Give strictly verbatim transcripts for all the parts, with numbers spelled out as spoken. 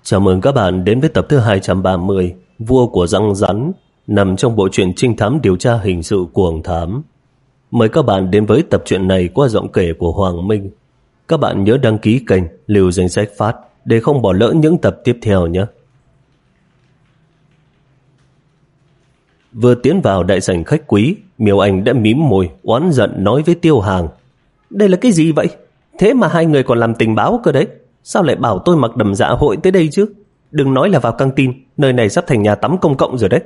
Chào mừng các bạn đến với tập thứ hai trăm ba mươi Vua của răng rắn, nằm trong bộ truyện trinh thám điều tra hình sự Cuồng Thám. Mời các bạn đến với tập truyện này qua giọng kể của Hoàng Minh. Các bạn nhớ đăng ký kênh, lưu danh sách phát để không bỏ lỡ những tập tiếp theo nhé. Vừa tiến vào đại sảnh khách quý, Miêu Anh đã mím môi, oán giận nói với Tiêu Hàng: "Đây là cái gì vậy? Thế mà hai người còn làm tình báo cơ đấy. Sao lại bảo tôi mặc đầm dạ hội tới đây chứ? Đừng nói là vào căng tin, nơi này sắp thành nhà tắm công cộng rồi đấy."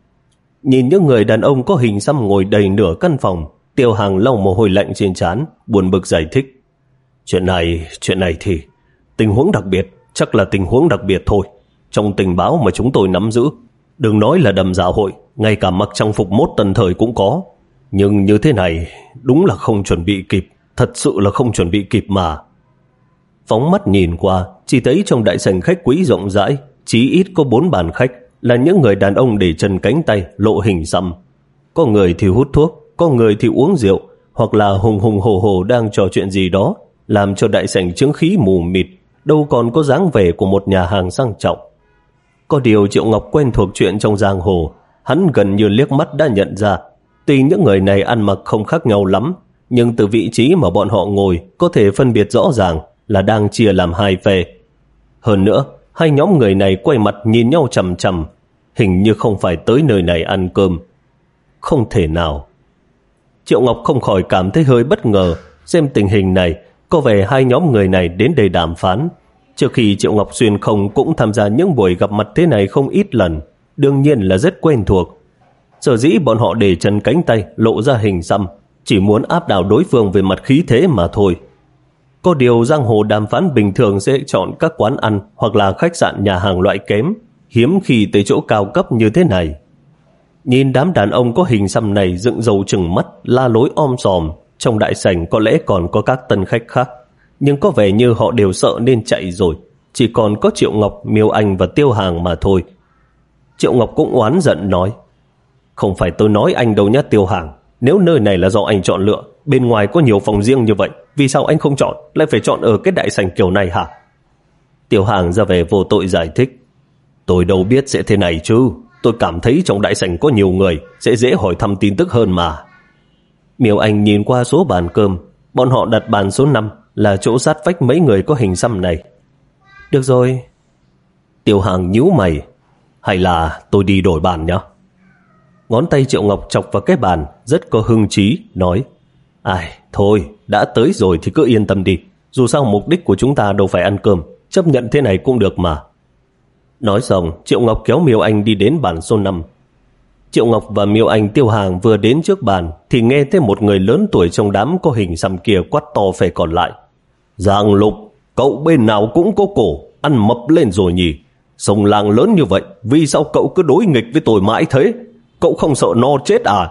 Nhìn những người đàn ông có hình xăm ngồi đầy nửa căn phòng, Tiêu Hàng lau mồ hôi lạnh trên trán, buồn bực giải thích: Chuyện này, chuyện này thì tình huống đặc biệt, chắc là tình huống đặc biệt thôi. Trong tình báo mà chúng tôi nắm giữ, đừng nói là đầm dạ hội, ngay cả mặc trang phục mốt tần thời cũng có. Nhưng như thế này, đúng là không chuẩn bị kịp, thật sự là không chuẩn bị kịp mà. Phóng mắt nhìn qua, chỉ thấy trong đại sảnh khách quý rộng rãi, chí ít có bốn bàn khách, là những người đàn ông để chân cánh tay, lộ hình xăm. Có người thì hút thuốc, có người thì uống rượu, hoặc là hùng hùng hồ hồ đang trò chuyện gì đó, làm cho đại sảnh chứng khí mù mịt, đâu còn có dáng vẻ của một nhà hàng sang trọng. Có điều Triệu Ngọc quen thuộc chuyện trong giang hồ, hắn gần như liếc mắt đã nhận ra, tuy những người này ăn mặc không khác nhau lắm, nhưng từ vị trí mà bọn họ ngồi có thể phân biệt rõ ràng là đang chia làm hai phe. Hơn nữa, hai nhóm người này quay mặt nhìn nhau chằm chằm, hình như không phải tới nơi này ăn cơm. Không thể nào. Triệu Ngọc không khỏi cảm thấy hơi bất ngờ, xem tình hình này, có vẻ hai nhóm người này đến đây đàm phán. Trước khi Triệu Ngọc xuyên không cũng tham gia những buổi gặp mặt thế này không ít lần, đương nhiên là rất quen thuộc. Sở dĩ bọn họ để chân cánh tay, lộ ra hình xăm, chỉ muốn áp đảo đối phương về mặt khí thế mà thôi. Có điều giang hồ đàm phán bình thường sẽ chọn các quán ăn hoặc là khách sạn nhà hàng loại kém, hiếm khi tới chỗ cao cấp như thế này. Nhìn đám đàn ông có hình xăm này dựng râu trừng mắt, la lối om sòm, trong đại sảnh có lẽ còn có các tân khách khác, nhưng có vẻ như họ đều sợ nên chạy rồi, chỉ còn có Triệu Ngọc, Miêu Anh và Tiêu Hàng mà thôi. Triệu Ngọc cũng oán giận nói: Không phải tôi nói anh đâu nhá Tiêu Hàng, nếu nơi này là do anh chọn lựa, bên ngoài có nhiều phòng riêng như vậy, vì sao anh không chọn, lại phải chọn ở cái đại sảnh kiểu này hả? Tiêu Hàng ra vẻ vô tội giải thích: Tôi đâu biết sẽ thế này chứ, tôi cảm thấy trong đại sảnh có nhiều người, sẽ dễ hỏi thăm tin tức hơn mà. Miêu Anh nhìn qua số bàn cơm, bọn họ đặt bàn số năm, là chỗ sát vách mấy người có hình xăm này. Được rồi. Tiêu Hàng nhíu mày: Hay là tôi đi đổi bàn nhá? Ngón tay Triệu Ngọc chọc vào cái bàn, rất có hưng trí, nói: Ai, thôi, đã tới rồi thì cứ yên tâm đi, dù sao mục đích của chúng ta đâu phải ăn cơm, chấp nhận thế này cũng được mà. Nói xong, Triệu Ngọc kéo Miêu Anh đi đến bàn số năm. Triệu Ngọc và Miêu Anh, Tiêu Hàng vừa đến trước bàn thì nghe thấy một người lớn tuổi trong đám có hình xăm kia quát to phe còn lại: Giang Lục, cậu bên nào cũng có cổ, ăn mập lên rồi nhỉ? Sông làng lớn như vậy, vì sao cậu cứ đối nghịch với tôi mãi thế? Cậu không sợ no chết à?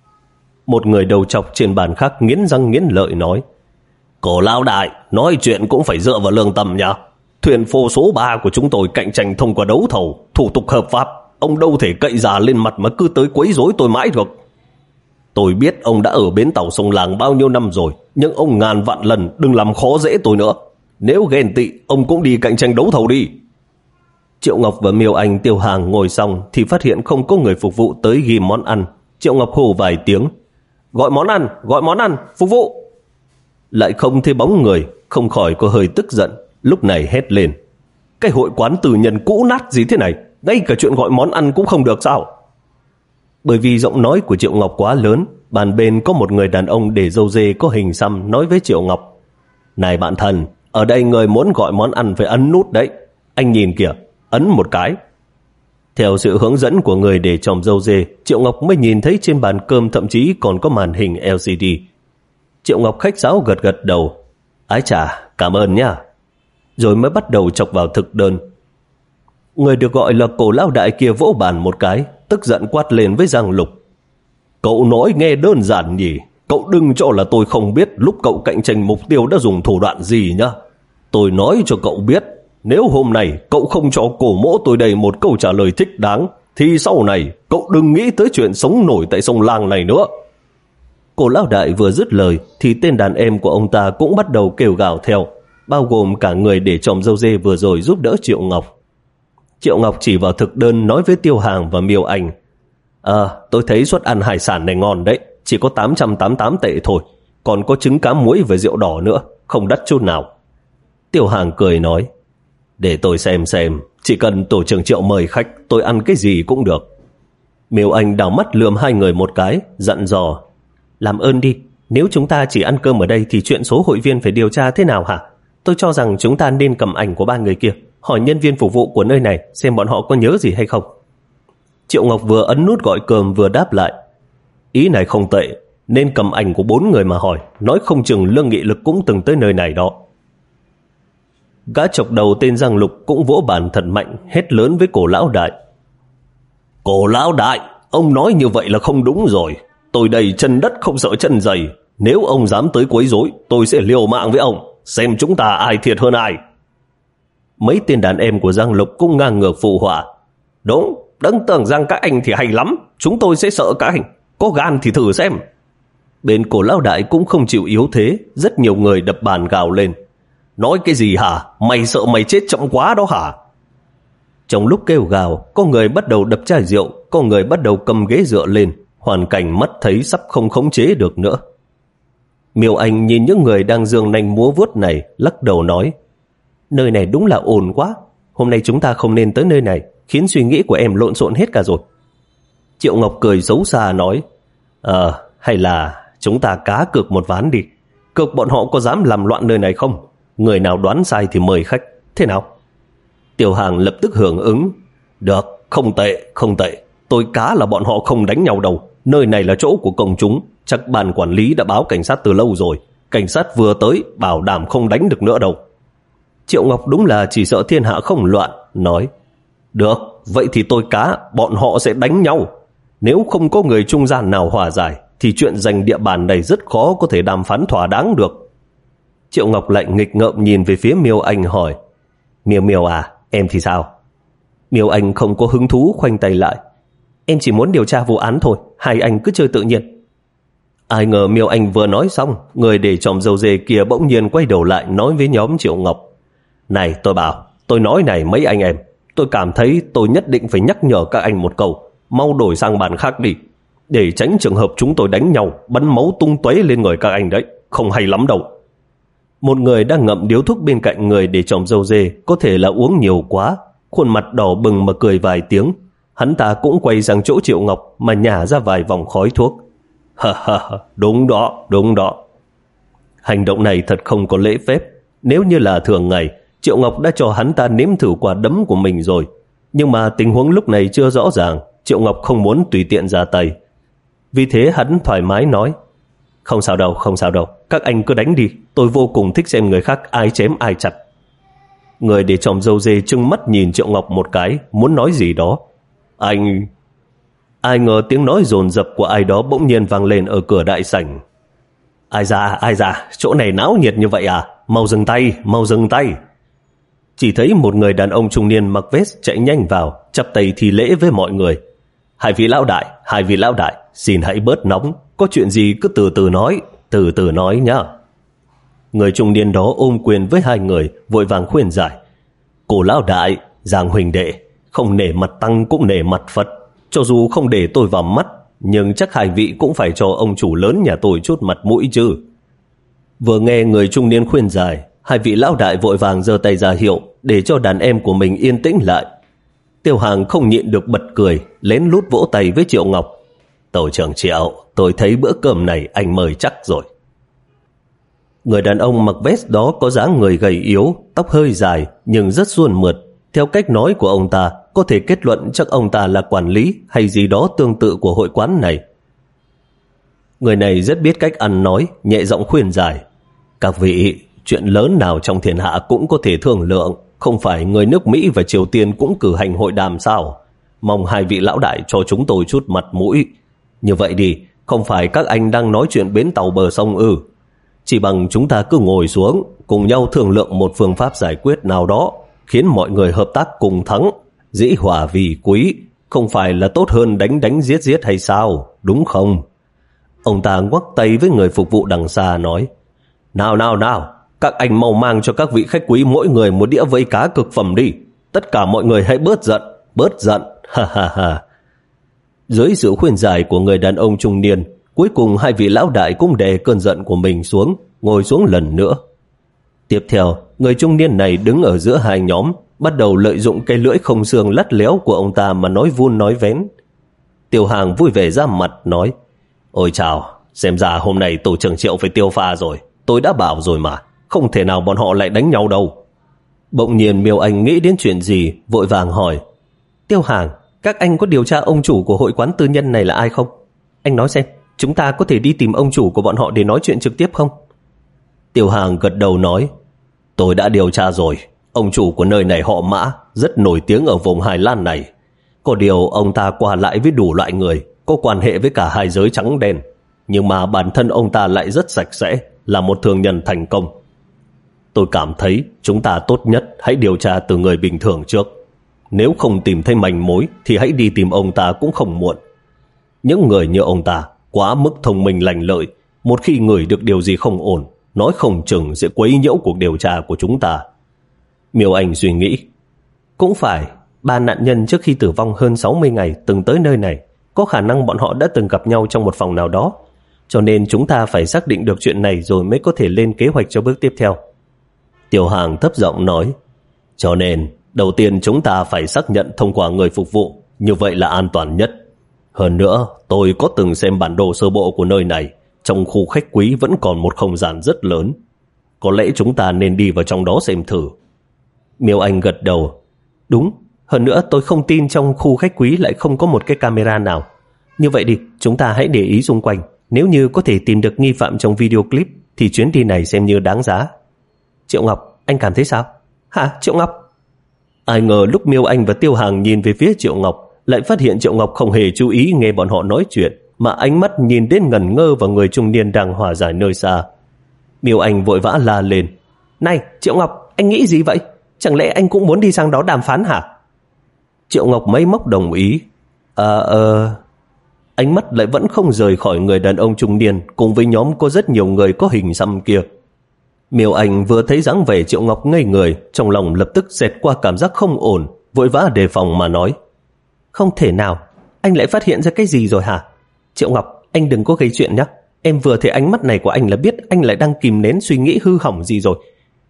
Một người đầu chọc trên bàn khác nghiến răng nghiến lợi nói: Cổ lão đại, nói chuyện cũng phải dựa vào lương tâm nhá. Thuyền phô số ba của chúng tôi cạnh tranh thông qua đấu thầu, thủ tục hợp pháp, ông đâu thể cậy già lên mặt mà cứ tới quấy rối tôi mãi được. Tôi biết ông đã ở bến tàu sông làng bao nhiêu năm rồi, nhưng ông ngàn vạn lần đừng làm khó dễ tôi nữa. Nếu ghen tị, ông cũng đi cạnh tranh đấu thầu đi. Triệu Ngọc và Miêu Anh, Tiêu Hàng ngồi xong thì phát hiện không có người phục vụ tới ghi món ăn. Triệu Ngọc hô vài tiếng: Gọi món ăn, gọi món ăn, phục vụ. Lại không thấy bóng người, không khỏi có hơi tức giận, lúc này hét lên: Cái hội quán tư nhân cũ nát gì thế này, ngay cả chuyện gọi món ăn cũng không được sao? Bởi vì giọng nói của Triệu Ngọc quá lớn, bàn bên có một người đàn ông để râu dê có hình xăm nói với Triệu Ngọc: Này bạn thân, ở đây người muốn gọi món ăn phải ấn nút đấy. Anh nhìn kìa, ấn một cái. Theo sự hướng dẫn của người để trồng râu dê, Triệu Ngọc mới nhìn thấy trên bàn cơm thậm chí còn có màn hình lờ xê đê. Triệu Ngọc khách sáo gật gật đầu: Ái chà, cảm ơn nha. Rồi mới bắt đầu chọc vào thực đơn. Người được gọi là Cổ lão đại kia vỗ bàn một cái, tức giận quát lên với Giang Lục: Cậu nói nghe đơn giản nhỉ? Cậu đừng cho là tôi không biết lúc cậu cạnh tranh mục tiêu đã dùng thủ đoạn gì nhá. Tôi nói cho cậu biết, nếu hôm nay cậu không cho cổ mỗ tôi đây một câu trả lời thích đáng, thì sau này cậu đừng nghĩ tới chuyện sống nổi tại sông làng này nữa. Cổ lão đại vừa dứt lời thì tên đàn em của ông ta cũng bắt đầu kêu gào theo, bao gồm cả người để trồng râu dê vừa rồi giúp đỡ Triệu Ngọc. Triệu Ngọc chỉ vào thực đơn nói với Tiêu Hàng và Miêu Anh. Ờ, tôi thấy suất ăn hải sản này ngon đấy, chỉ có tám trăm tám mươi tám tệ thôi. Còn có trứng cá muối và rượu đỏ nữa, không đắt chút nào. Tiêu Hàng cười nói, để tôi xem xem, chỉ cần tổ trưởng Triệu mời khách, tôi ăn cái gì cũng được. Miêu Anh đảo mắt lườm hai người một cái, dặn dò, làm ơn đi, nếu chúng ta chỉ ăn cơm ở đây thì chuyện số hội viên phải điều tra thế nào hả? Tôi cho rằng chúng ta nên cầm ảnh của ba người kia, hỏi nhân viên phục vụ của nơi này xem bọn họ có nhớ gì hay không. Triệu Ngọc vừa ấn nút gọi cơm vừa đáp lại, ý này không tệ, nên cầm ảnh của bốn người mà hỏi, nói không chừng Lương Nghị Lực cũng từng tới nơi này đó. Gã chọc đầu tên Giang Lục cũng vỗ bàn thật mạnh, hét lớn với Cổ Lão Đại. Cổ Lão Đại, ông nói như vậy là không đúng rồi. Tôi đầy chân đất không sợ chân dày. Nếu ông dám tới quấy rối, tôi sẽ liều mạng với ông, xem chúng ta ai thiệt hơn ai. Mấy tên đàn em của Giang Lục cũng ngang ngược phụ họa. Đúng, đừng tưởng rằng các anh thì hay lắm, chúng tôi sẽ sợ các anh. Có gan thì thử xem. Bên Cổ Lão Đại cũng không chịu yếu thế, rất nhiều người đập bàn gào lên. Nói cái gì hả? Mày sợ mày chết chậm quá đó hả? Trong lúc kêu gào, có người bắt đầu đập chai rượu, có người bắt đầu cầm ghế dựa lên, hoàn cảnh mắt thấy sắp không khống chế được nữa. Miêu Anh nhìn những người đang giương nanh múa vuốt này, lắc đầu nói, nơi này đúng là ồn quá, hôm nay chúng ta không nên tới nơi này, khiến suy nghĩ của em lộn xộn hết cả rồi. Triệu Ngọc cười xấu xa nói, Ờ, à, hay là chúng ta cá cược một ván đi, cược bọn họ có dám làm loạn nơi này không? Người nào đoán sai thì mời khách, thế nào? Tiêu Hàng lập tức hưởng ứng, được, không tệ, không tệ, tôi cá là bọn họ không đánh nhau đâu, nơi này là chỗ của công chúng, chắc ban quản lý đã báo cảnh sát từ lâu rồi, cảnh sát vừa tới, bảo đảm không đánh được nữa đâu. Triệu Ngọc đúng là chỉ sợ thiên hạ không loạn, nói, được, vậy thì tôi cá, bọn họ sẽ đánh nhau. Nếu không có người trung gian nào hòa giải, thì chuyện giành địa bàn này rất khó có thể đàm phán thỏa đáng được. Triệu Ngọc lạnh nghịch ngợm nhìn về phía Miêu Anh hỏi, Miêu Miêu à, em thì sao? Miêu Anh không có hứng thú, khoanh tay lại, em chỉ muốn điều tra vụ án thôi, hai anh cứ chơi tự nhiên. Ai ngờ Miêu Anh vừa nói xong, người để chòm dầu dê kia bỗng nhiên quay đầu lại nói với nhóm Triệu Ngọc, này tôi bảo, tôi nói này mấy anh em, tôi cảm thấy tôi nhất định phải nhắc nhở các anh một câu, mau đổi sang bàn khác đi, để tránh trường hợp chúng tôi đánh nhau, bắn máu tung tóe lên người các anh đấy, không hay lắm đâu. Một người đang ngậm điếu thuốc bên cạnh người để chòm dâu dê, có thể là uống nhiều quá, khuôn mặt đỏ bừng mà cười vài tiếng. Hắn ta cũng quay sang chỗ Triệu Ngọc mà nhả ra vài vòng khói thuốc. Ha ha, đúng đó, đúng đó. Hành động này thật không có lễ phép. Nếu như là thường ngày, Triệu Ngọc đã cho hắn ta nếm thử quả đấm của mình rồi. Nhưng mà tình huống lúc này chưa rõ ràng, Triệu Ngọc không muốn tùy tiện ra tay. Vì thế hắn thoải mái nói, không sao đâu, không sao đâu, các anh cứ đánh đi, tôi vô cùng thích xem người khác ai chém ai chặt. Người để chòm dâu dê trừng mắt nhìn Triệu Ngọc một cái, muốn nói gì đó. Anh... Ai ngờ tiếng nói dồn dập của ai đó bỗng nhiên vang lên ở cửa đại sảnh. Ai ra, ai ra, chỗ này náo nhiệt như vậy à? Mau dừng tay, mau dừng tay. Chỉ thấy một người đàn ông trung niên mặc vest chạy nhanh vào, chắp tay thi lễ với mọi người. Hai vị lão đại, hai vị lão đại, xin hãy bớt nóng, có chuyện gì cứ từ từ nói, từ từ nói nhá. Người trung niên đó ôm quyền với hai người, vội vàng khuyên giải. Cổ lão đại, Giang huỳnh đệ, không nể mặt tăng cũng nể mặt Phật. Cho dù không để tôi vào mắt, nhưng chắc hai vị cũng phải cho ông chủ lớn nhà tôi chút mặt mũi chứ. Vừa nghe người trung niên khuyên giải, hai vị lão đại vội vàng giơ tay ra hiệu để cho đàn em của mình yên tĩnh lại. Tiêu Hàng không nhịn được bật cười, lén lút vỗ tay với Triệu Ngọc. Tổ trưởng Triệu, tôi thấy bữa cơm này anh mời chắc rồi. Người đàn ông mặc vest đó có dáng người gầy yếu, tóc hơi dài nhưng rất suôn mượt. Theo cách nói của ông ta, có thể kết luận chắc ông ta là quản lý hay gì đó tương tự của hội quán này. Người này rất biết cách ăn nói, nhẹ giọng khuyên giải. Các vị, chuyện lớn nào trong thiên hạ cũng có thể thương lượng, không phải người nước Mỹ và Triều Tiên cũng cử hành hội đàm sao? Mong hai vị lão đại cho chúng tôi chút mặt mũi. Như vậy đi, không phải các anh đang nói chuyện bến tàu bờ sông ư? Chỉ bằng chúng ta cứ ngồi xuống, cùng nhau thương lượng một phương pháp giải quyết nào đó, khiến mọi người hợp tác cùng thắng, dĩ hòa vi quý, không phải là tốt hơn đánh đánh giết giết hay sao, đúng không? Ông ta ngoắc tay với người phục vụ đằng xa nói, nào nào nào, các anh mau mang cho các vị khách quý mỗi người một đĩa vây cá cực phẩm đi, tất cả mọi người hãy bớt giận, bớt giận, ha ha ha. Dưới sự khuyên giải của người đàn ông trung niên, cuối cùng hai vị lão đại cũng đè cơn giận của mình xuống, ngồi xuống lần nữa. Tiếp theo, người trung niên này đứng ở giữa hai nhóm, bắt đầu lợi dụng cái lưỡi không xương lắt léo của ông ta mà nói vun nói vén. Tiêu Hàng vui vẻ ra mặt nói, ôi chào, xem ra hôm nay tổ trưởng Triệu phải tiêu pha rồi, tôi đã bảo rồi mà, không thể nào bọn họ lại đánh nhau đâu. Bỗng nhiên Miêu Anh nghĩ đến chuyện gì, vội vàng hỏi, Tiêu Hàng, các anh có điều tra ông chủ của hội quán tư nhân này là ai không? Anh nói xem, chúng ta có thể đi tìm ông chủ của bọn họ để nói chuyện trực tiếp không? Tiêu Hàng gật đầu nói, tôi đã điều tra rồi, ông chủ của nơi này họ Mã, rất nổi tiếng ở vùng Hải Lan này. Có điều ông ta qua lại với đủ loại người, có quan hệ với cả hai giới trắng đen, nhưng mà bản thân ông ta lại rất sạch sẽ, là một thương nhân thành công. Tôi cảm thấy chúng ta tốt nhất hãy điều tra từ người bình thường trước. Nếu không tìm thấy manh mối thì hãy đi tìm ông ta cũng không muộn. Những người như ông ta quá mức thông minh lành lợi, một khi ngửi được điều gì không ổn, nói không chừng sẽ quấy nhiễu cuộc điều tra của chúng ta. Miêu Anh suy nghĩ, cũng phải, ba nạn nhân trước khi tử vong hơn sáu mươi ngày từng tới nơi này, có khả năng bọn họ đã từng gặp nhau trong một phòng nào đó, cho nên chúng ta phải xác định được chuyện này rồi mới có thể lên kế hoạch cho bước tiếp theo. Tiêu Hàng thấp giọng nói, cho nên đầu tiên chúng ta phải xác nhận thông qua người phục vụ, như vậy là an toàn nhất. Hơn nữa, tôi có từng xem bản đồ sơ bộ của nơi này, trong khu khách quý vẫn còn một không gian rất lớn. Có lẽ chúng ta nên đi vào trong đó xem thử. Miêu Anh gật đầu, đúng, hơn nữa tôi không tin trong khu khách quý lại không có một cái camera nào. Như vậy đi, chúng ta hãy để ý xung quanh, nếu như có thể tìm được nghi phạm trong video clip thì chuyến đi này xem như đáng giá. Triệu Ngọc, anh cảm thấy sao? Hả, Triệu Ngọc? Ai ngờ lúc Miêu Anh và Tiêu Hàng nhìn về phía Triệu Ngọc, lại phát hiện Triệu Ngọc không hề chú ý nghe bọn họ nói chuyện, mà ánh mắt nhìn đến ngẩn ngơ vào người trung niên đang hòa giải nơi xa. Miêu Anh vội vã la lên, này Triệu Ngọc, anh nghĩ gì vậy? Chẳng lẽ anh cũng muốn đi sang đó đàm phán hả? Triệu Ngọc máy móc đồng ý. À ờ... Ánh mắt lại vẫn không rời khỏi người đàn ông trung niên cùng với nhóm có rất nhiều người có hình xăm kia. Miêu Anh vừa thấy dáng vẻ Triệu Ngọc ngây người, trong lòng lập tức xẹt qua cảm giác không ổn, vội vã đề phòng mà nói, không thể nào, anh lại phát hiện ra cái gì rồi hả? Triệu Ngọc, anh đừng có gây chuyện nhé. Em vừa thấy ánh mắt này của anh là biết anh lại đang kìm nén suy nghĩ hư hỏng gì rồi.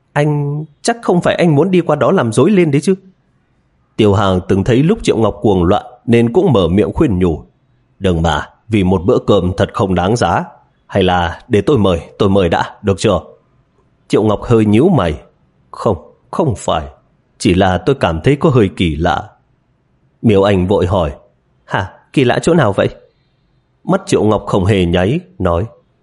Anh chắc không phải anh muốn đi qua đó làm rối lên đấy chứ? Tiêu Hàng từng thấy lúc Triệu Ngọc cuồng loạn nên cũng mở miệng khuyên nhủ, đừng mà, vì một bữa cơm thật không đáng giá. Hay là để tôi mời, tôi mời đã, được chưa? Triệu Ngọc hơi nhíu mày, không, không phải, chỉ là tôi cảm thấy có hơi kỳ lạ. Miêu Anh vội hỏi, hả, kỳ lạ chỗ nào vậy? Mắt Triệu Ngọc không hề nháy, nói,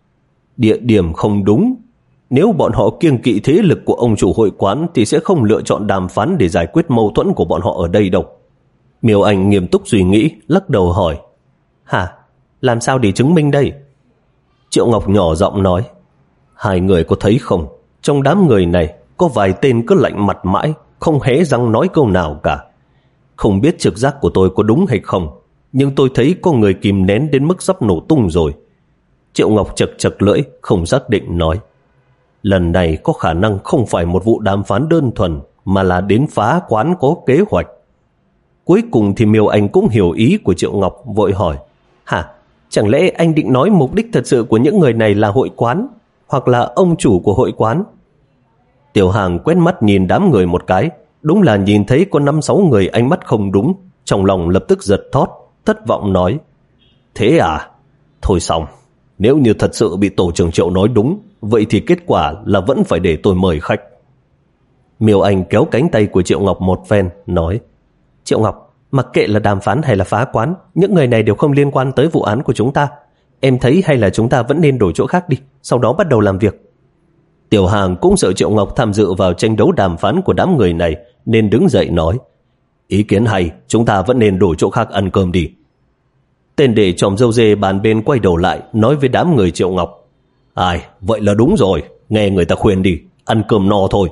địa điểm không đúng. Nếu bọn họ kiêng kỵ thế lực của ông chủ hội quán thì sẽ không lựa chọn đàm phán để giải quyết mâu thuẫn của bọn họ ở đây đâu. Miêu Anh nghiêm túc suy nghĩ, lắc đầu hỏi, hả, làm sao để chứng minh đây? Triệu Ngọc nhỏ giọng nói, hai người có thấy không, trong đám người này có vài tên cứ lạnh mặt mãi, không hé răng nói câu nào cả. Không biết trực giác của tôi có đúng hay không, nhưng tôi thấy có người kìm nén đến mức sắp nổ tung rồi. Triệu Ngọc chật chật lưỡi, không xác định nói, lần này có khả năng không phải một vụ đàm phán đơn thuần, mà là đến phá quán có kế hoạch. Cuối cùng thì Miêu Anh cũng hiểu ý của Triệu Ngọc, vội hỏi, hả, chẳng lẽ anh định nói mục đích thật sự của những người này là hội quán, hoặc là ông chủ của hội quán? Tiểu Hàng quét mắt nhìn đám người một cái, đúng là nhìn thấy có năm sáu người ánh mắt không đúng, trong lòng lập tức giật thót, thất vọng nói, thế à? Thôi xong, nếu như thật sự bị tổ trưởng Triệu nói đúng, vậy thì kết quả là vẫn phải để tôi mời khách. Miêu Anh kéo cánh tay của Triệu Ngọc một phen, nói, Triệu Ngọc, mặc kệ là đàm phán hay là phá quán, những người này đều không liên quan tới vụ án của chúng ta. Em thấy hay là chúng ta vẫn nên đổi chỗ khác đi, sau đó bắt đầu làm việc. Tiểu Hàng cũng sợ Triệu Ngọc tham dự vào tranh đấu đàm phán của đám người này, nên đứng dậy nói, ý kiến hay, chúng ta vẫn nên đổi chỗ khác ăn cơm đi. Tên để tròm râu dê bàn bên quay đầu lại, nói với đám người Triệu Ngọc, ai, vậy là đúng rồi, nghe người ta khuyên đi, ăn cơm no thôi.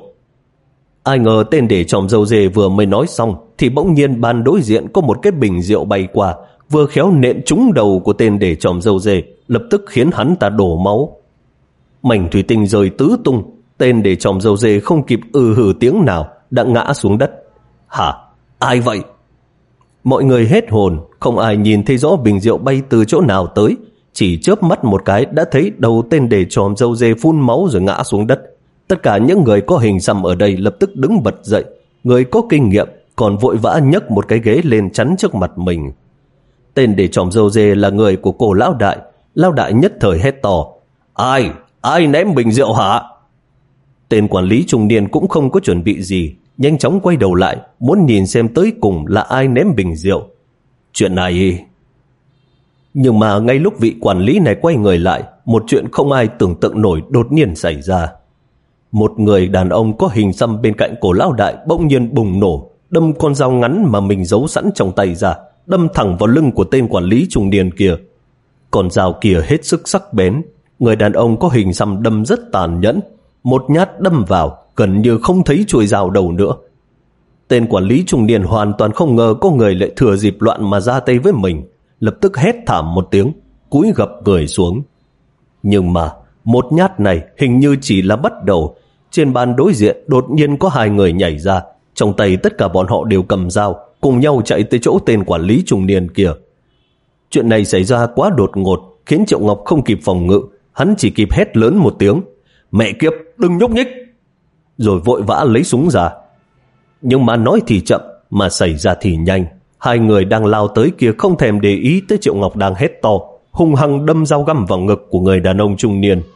Ai ngờ tên để tròm râu dê vừa mới nói xong, thì bỗng nhiên bàn đối diện có một cái bình rượu bay qua, vừa khéo nện trúng đầu của tên để tròm râu dê, lập tức khiến hắn ta đổ máu. Mảnh thủy tinh rơi tứ tung, tên để tròm râu dê không kịp ư hừ tiếng nào, đã ngã xuống đất. Hả? Ai vậy? Mọi người hết hồn, không ai nhìn thấy rõ bình rượu bay từ chỗ nào tới. Chỉ chớp mắt một cái đã thấy đầu tên đề tròm râu dê phun máu rồi ngã xuống đất. Tất cả những người có hình xăm ở đây lập tức đứng bật dậy. Người có kinh nghiệm còn vội vã nhấc một cái ghế lên chắn trước mặt mình. Tên đề tròm râu dê là người của cổ lão đại. Lão đại nhất thời hét to: Ai? Ai ném bình rượu hả? Tên quản lý trung niên cũng không có chuẩn bị gì, nhanh chóng quay đầu lại, muốn nhìn xem tới cùng là ai ném bình rượu. Chuyện này... Nhưng mà ngay lúc vị quản lý này quay người lại, một chuyện không ai tưởng tượng nổi đột nhiên xảy ra. Một người đàn ông có hình xăm bên cạnh cổ lão đại bỗng nhiên bùng nổ, đâm con dao ngắn mà mình giấu sẵn trong tay ra, đâm thẳng vào lưng của tên quản lý trung niên kia. Con dao kia hết sức sắc bén, người đàn ông có hình xăm đâm rất tàn nhẫn, một nhát đâm vào, gần như không thấy chuôi dao đầu nữa. Tên quản lý trung niên hoàn toàn không ngờ có người lại thừa dịp loạn mà ra tay với mình, lập tức hét thảm một tiếng, cúi gập người xuống. Nhưng mà một nhát này hình như chỉ là bắt đầu. Trên bàn đối diện đột nhiên có hai người nhảy ra, trong tay tất cả bọn họ đều cầm dao, cùng nhau chạy tới chỗ tên quản lý trung niên kia. Chuyện này xảy ra quá đột ngột, khiến Triệu Ngọc không kịp phòng ngự, hắn chỉ kịp hét lớn một tiếng: Mẹ kiếp, đừng nhúc nhích! Rồi vội vã lấy súng ra. Nhưng mà nói thì chậm, mà xảy ra thì nhanh. Hai người đang lao tới kia không thèm để ý tới Triệu Ngọc đang hét to, hung hăng đâm dao găm vào ngực của người đàn ông trung niên.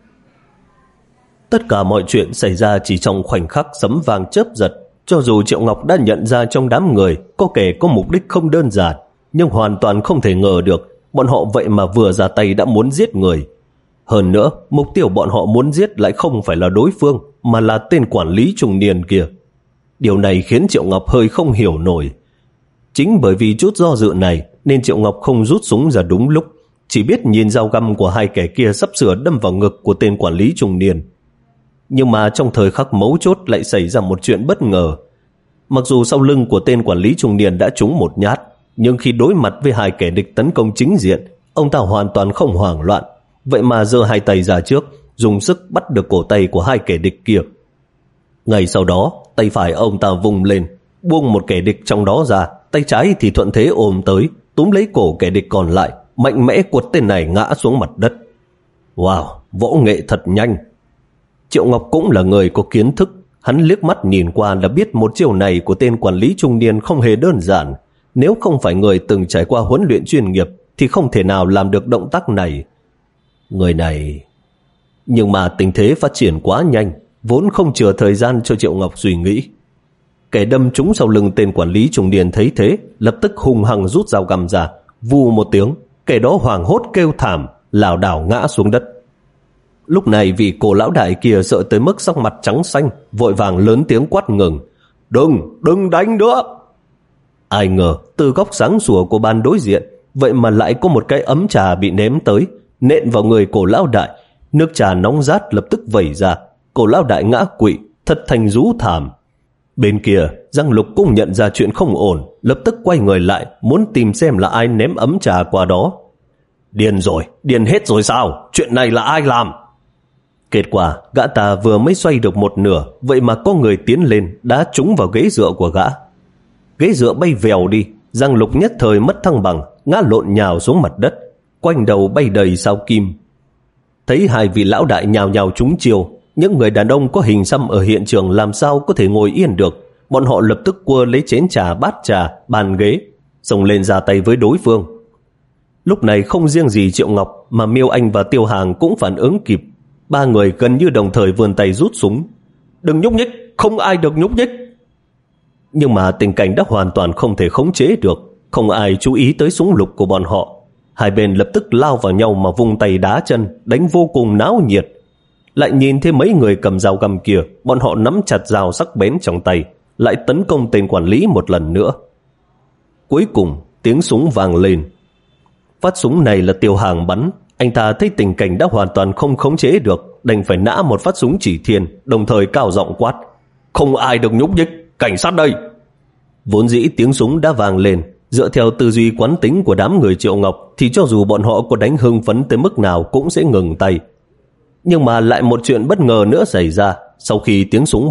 Tất cả mọi chuyện xảy ra chỉ trong khoảnh khắc sấm vàng chớp giật. Cho dù Triệu Ngọc đã nhận ra trong đám người có kẻ có mục đích không đơn giản, nhưng hoàn toàn không thể ngờ được bọn họ vậy mà vừa ra tay đã muốn giết người. Hơn nữa, mục tiêu bọn họ muốn giết lại không phải là đối phương, mà là tên quản lý trung niên kia. Điều này khiến Triệu Ngọc hơi không hiểu nổi. Chính bởi vì chút do dự này nên Triệu Ngọc không rút súng ra đúng lúc, chỉ biết nhìn dao găm của hai kẻ kia sắp sửa đâm vào ngực của tên quản lý trung niên. Nhưng mà trong thời khắc mấu chốt lại xảy ra một chuyện bất ngờ. Mặc dù sau lưng của tên quản lý trung niên đã trúng một nhát, nhưng khi đối mặt với hai kẻ địch tấn công chính diện, ông ta hoàn toàn không hoảng loạn, vậy mà giơ hai tay ra trước, dùng sức bắt được cổ tay của hai kẻ địch kia. Ngay sau đó, tay phải ông ta vung lên, buông một kẻ địch trong đó ra, tay trái thì thuận thế ôm tới, túm lấy cổ kẻ địch còn lại, mạnh mẽ quật tên này ngã xuống mặt đất. Wow, võ nghệ thật nhanh. Triệu Ngọc cũng là người có kiến thức, hắn liếc mắt nhìn qua là biết một chiêu này của tên quản lý trung niên không hề đơn giản. Nếu không phải người từng trải qua huấn luyện chuyên nghiệp thì không thể nào làm được động tác này. Người này... Nhưng mà tình thế phát triển quá nhanh, vốn không chừa thời gian cho Triệu Ngọc suy nghĩ. Kẻ đâm trúng sau lưng tên quản lý trung niên thấy thế, lập tức hung hăng rút dao găm ra, vù một tiếng, kẻ đó hoảng hốt kêu thảm, lảo đảo ngã xuống đất. Lúc này vị cổ lão đại kia sợ tới mức sắc mặt trắng xanh, vội vàng lớn tiếng quát ngừng: Đừng, đừng đánh nữa! Ai ngờ từ góc sáng sủa của bàn đối diện, vậy mà lại có một cái ấm trà bị ném tới, nện vào người cổ lão đại. Nước trà nóng rát lập tức vẩy ra, cổ lão đại ngã quỵ, thật thành rú thảm. Bên kia, Giang Lục cũng nhận ra chuyện không ổn, lập tức quay người lại, muốn tìm xem là ai ném ấm trà qua đó. Điên rồi, điên hết rồi sao? Chuyện này là ai làm? Kết quả, gã ta vừa mới xoay được một nửa, vậy mà có người tiến lên, đá trúng vào ghế dựa của gã. Ghế dựa bay vèo đi, Giang Lục nhất thời mất thăng bằng, ngã lộn nhào xuống mặt đất, quanh đầu bay đầy sao kim. Thấy hai vị lão đại nhào nhào trúng chiêu, những người đàn ông có hình xăm ở hiện trường làm sao có thể ngồi yên được. Bọn họ lập tức quơ lấy chén trà, bát trà, bàn ghế, xông lên ra tay với đối phương. Lúc này không riêng gì Triệu Ngọc mà Miêu Anh và Tiêu Hàng cũng phản ứng kịp. Ba người gần như đồng thời vươn tay rút súng. Đừng nhúc nhích, không ai được nhúc nhích. Nhưng mà tình cảnh đã hoàn toàn không thể khống chế được, không ai chú ý tới súng lục của bọn họ. Hai bên lập tức lao vào nhau mà vung tay đá chân, đánh vô cùng náo nhiệt. Lại nhìn thấy mấy người cầm dao găm kia, bọn họ nắm chặt dao sắc bén trong tay, lại tấn công tên quản lý một lần nữa. Cuối cùng tiếng súng vang lên. Phát súng này là Tiêu Hàng bắn. Anh ta thấy tình cảnh đã hoàn toàn không khống chế được, đành phải nã một phát súng chỉ thiên, đồng thời cao giọng quát: Không ai được nhúc nhích, cảnh sát đây! Vốn dĩ tiếng súng đã vang lên, dựa theo tư duy quán tính của đám người Triệu Ngọc thì cho dù bọn họ có đánh hưng phấn tới mức nào cũng sẽ ngừng tay. Nhưng mà lại một chuyện bất ngờ nữa xảy ra. Sau khi tiếng súng vang,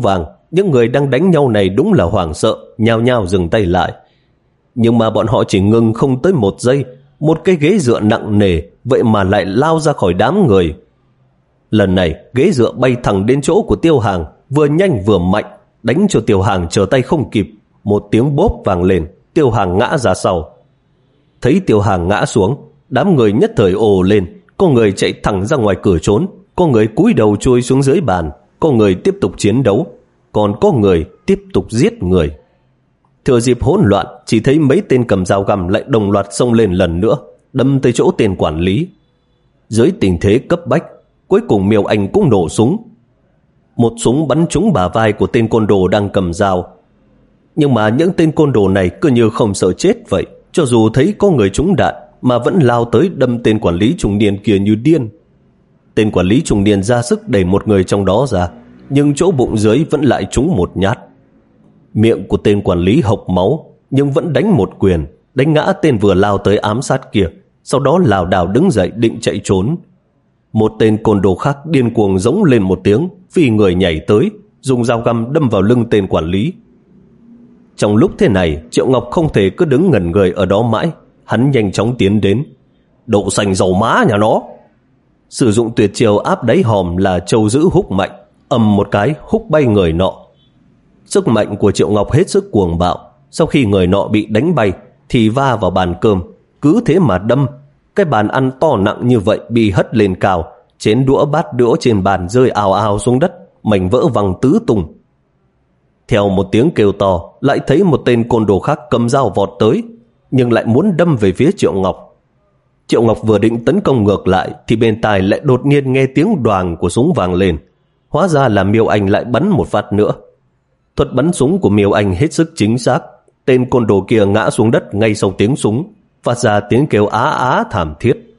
những người đang đánh nhau này đúng là hoảng sợ, nhao nhao dừng tay lại. Nhưng mà bọn họ chỉ ngừng không tới một giây, một cái ghế dựa nặng nề vậy mà lại lao ra khỏi đám người. Lần này ghế dựa bay thẳng đến chỗ của Tiêu Hàng, vừa nhanh vừa mạnh, đánh cho Tiêu Hàng trở tay không kịp. Một tiếng bốp vang lên, Tiêu Hàng ngã ra sau. Thấy Tiêu Hàng ngã xuống, đám người nhất thời ồ lên, có người chạy thẳng ra ngoài cửa trốn, có người cúi đầu chui xuống dưới bàn, có người tiếp tục chiến đấu, còn có người tiếp tục giết người. Thừa dịp hỗn loạn, chỉ thấy mấy tên cầm dao găm lại đồng loạt xông lên lần nữa, đâm tới chỗ tên quản lý. Dưới tình thế cấp bách, cuối cùng Miêu Anh cũng nổ súng. Một súng bắn trúng bả vai của tên côn đồ đang cầm dao. Nhưng mà những tên côn đồ này cứ như không sợ chết vậy, cho dù thấy có người trúng đạn mà vẫn lao tới đâm tên quản lý trung niên kia như điên. Tên quản lý trung niên ra sức đẩy một người trong đó ra, nhưng chỗ bụng dưới vẫn lại trúng một nhát. Miệng của tên quản lý hộc máu, nhưng vẫn đánh một quyền, đánh ngã tên vừa lao tới ám sát kia, sau đó lảo đảo đứng dậy định chạy trốn. Một tên côn đồ khác điên cuồng giống lên một tiếng, phi người nhảy tới, dùng dao găm đâm vào lưng tên quản lý. Trong lúc thế này, Triệu Ngọc không thể cứ đứng ngẩn người ở đó mãi, hắn nhanh chóng tiến đến. Đậu xanh dầu má nhà nó! Sử dụng tuyệt chiêu áp đáy hòm là châu giữ húc mạnh, ầm một cái húc bay người nọ. Sức mạnh của Triệu Ngọc hết sức cuồng bạo, sau khi người nọ bị đánh bay thì va vào bàn cơm, cứ thế mà đâm. Cái bàn ăn to nặng như vậy bị hất lên cao, chén đũa bát đũa trên bàn rơi ào ào xuống đất, mảnh vỡ văng tứ tung. Theo một tiếng kêu to, lại thấy một tên côn đồ khác cầm dao vọt tới, nhưng lại muốn đâm về phía Triệu Ngọc. Triệu Ngọc vừa định tấn công ngược lại thì bên tai lại đột nhiên nghe tiếng đoàng của súng vang lên. Hóa ra là Miêu Anh lại bắn một phát nữa. Thuật bắn súng của Miêu Anh hết sức chính xác. Tên côn đồ kia ngã xuống đất ngay sau tiếng súng, phát ra tiếng kêu á á thảm thiết.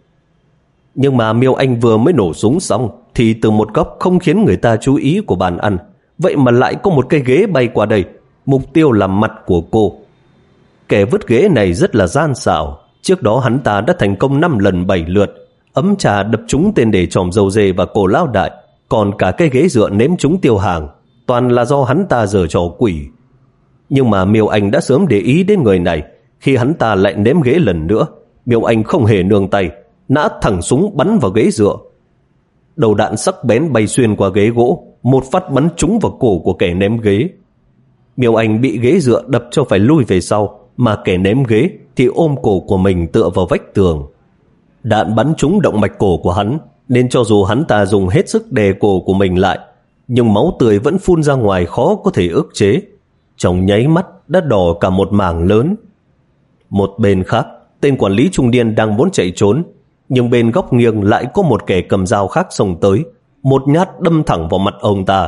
Nhưng mà Miêu Anh vừa mới nổ súng xong thì từ một góc không khiến người ta chú ý của bàn ăn, vậy mà lại có một cái ghế bay qua đây, mục tiêu là mặt của cô. Kẻ vứt ghế này rất là gian xảo. Trước đó hắn ta đã thành công năm lần bảy lượt, ấm trà đập trúng tên để tròm dầu dê và cổ lão đại, còn cả cái ghế dựa ném trúng Tiêu Hàng, toàn là do hắn ta giở trò quỷ. Nhưng mà Miêu Anh đã sớm để ý đến người này. Khi hắn ta lại ném ghế lần nữa, Miêu Anh không hề nương tay, nã thẳng súng bắn vào ghế dựa. Đầu đạn sắc bén bay xuyên qua ghế gỗ, một phát bắn trúng vào cổ của kẻ ném ghế. Miêu Anh bị ghế dựa đập cho phải lui về sau, mà kẻ ném ghế thì ôm cổ của mình tựa vào vách tường. Đạn bắn trúng động mạch cổ của hắn, nên cho dù hắn ta dùng hết sức đè cổ của mình lại, nhưng máu tươi vẫn phun ra ngoài khó có thể ức chế. Trong nháy mắt đã đỏ cả một mảng lớn. Một bên khác, tên quản lý trung niên đang muốn chạy trốn, nhưng bên góc nghiêng lại có một kẻ cầm dao khác xông tới, một nhát đâm thẳng vào mặt ông ta.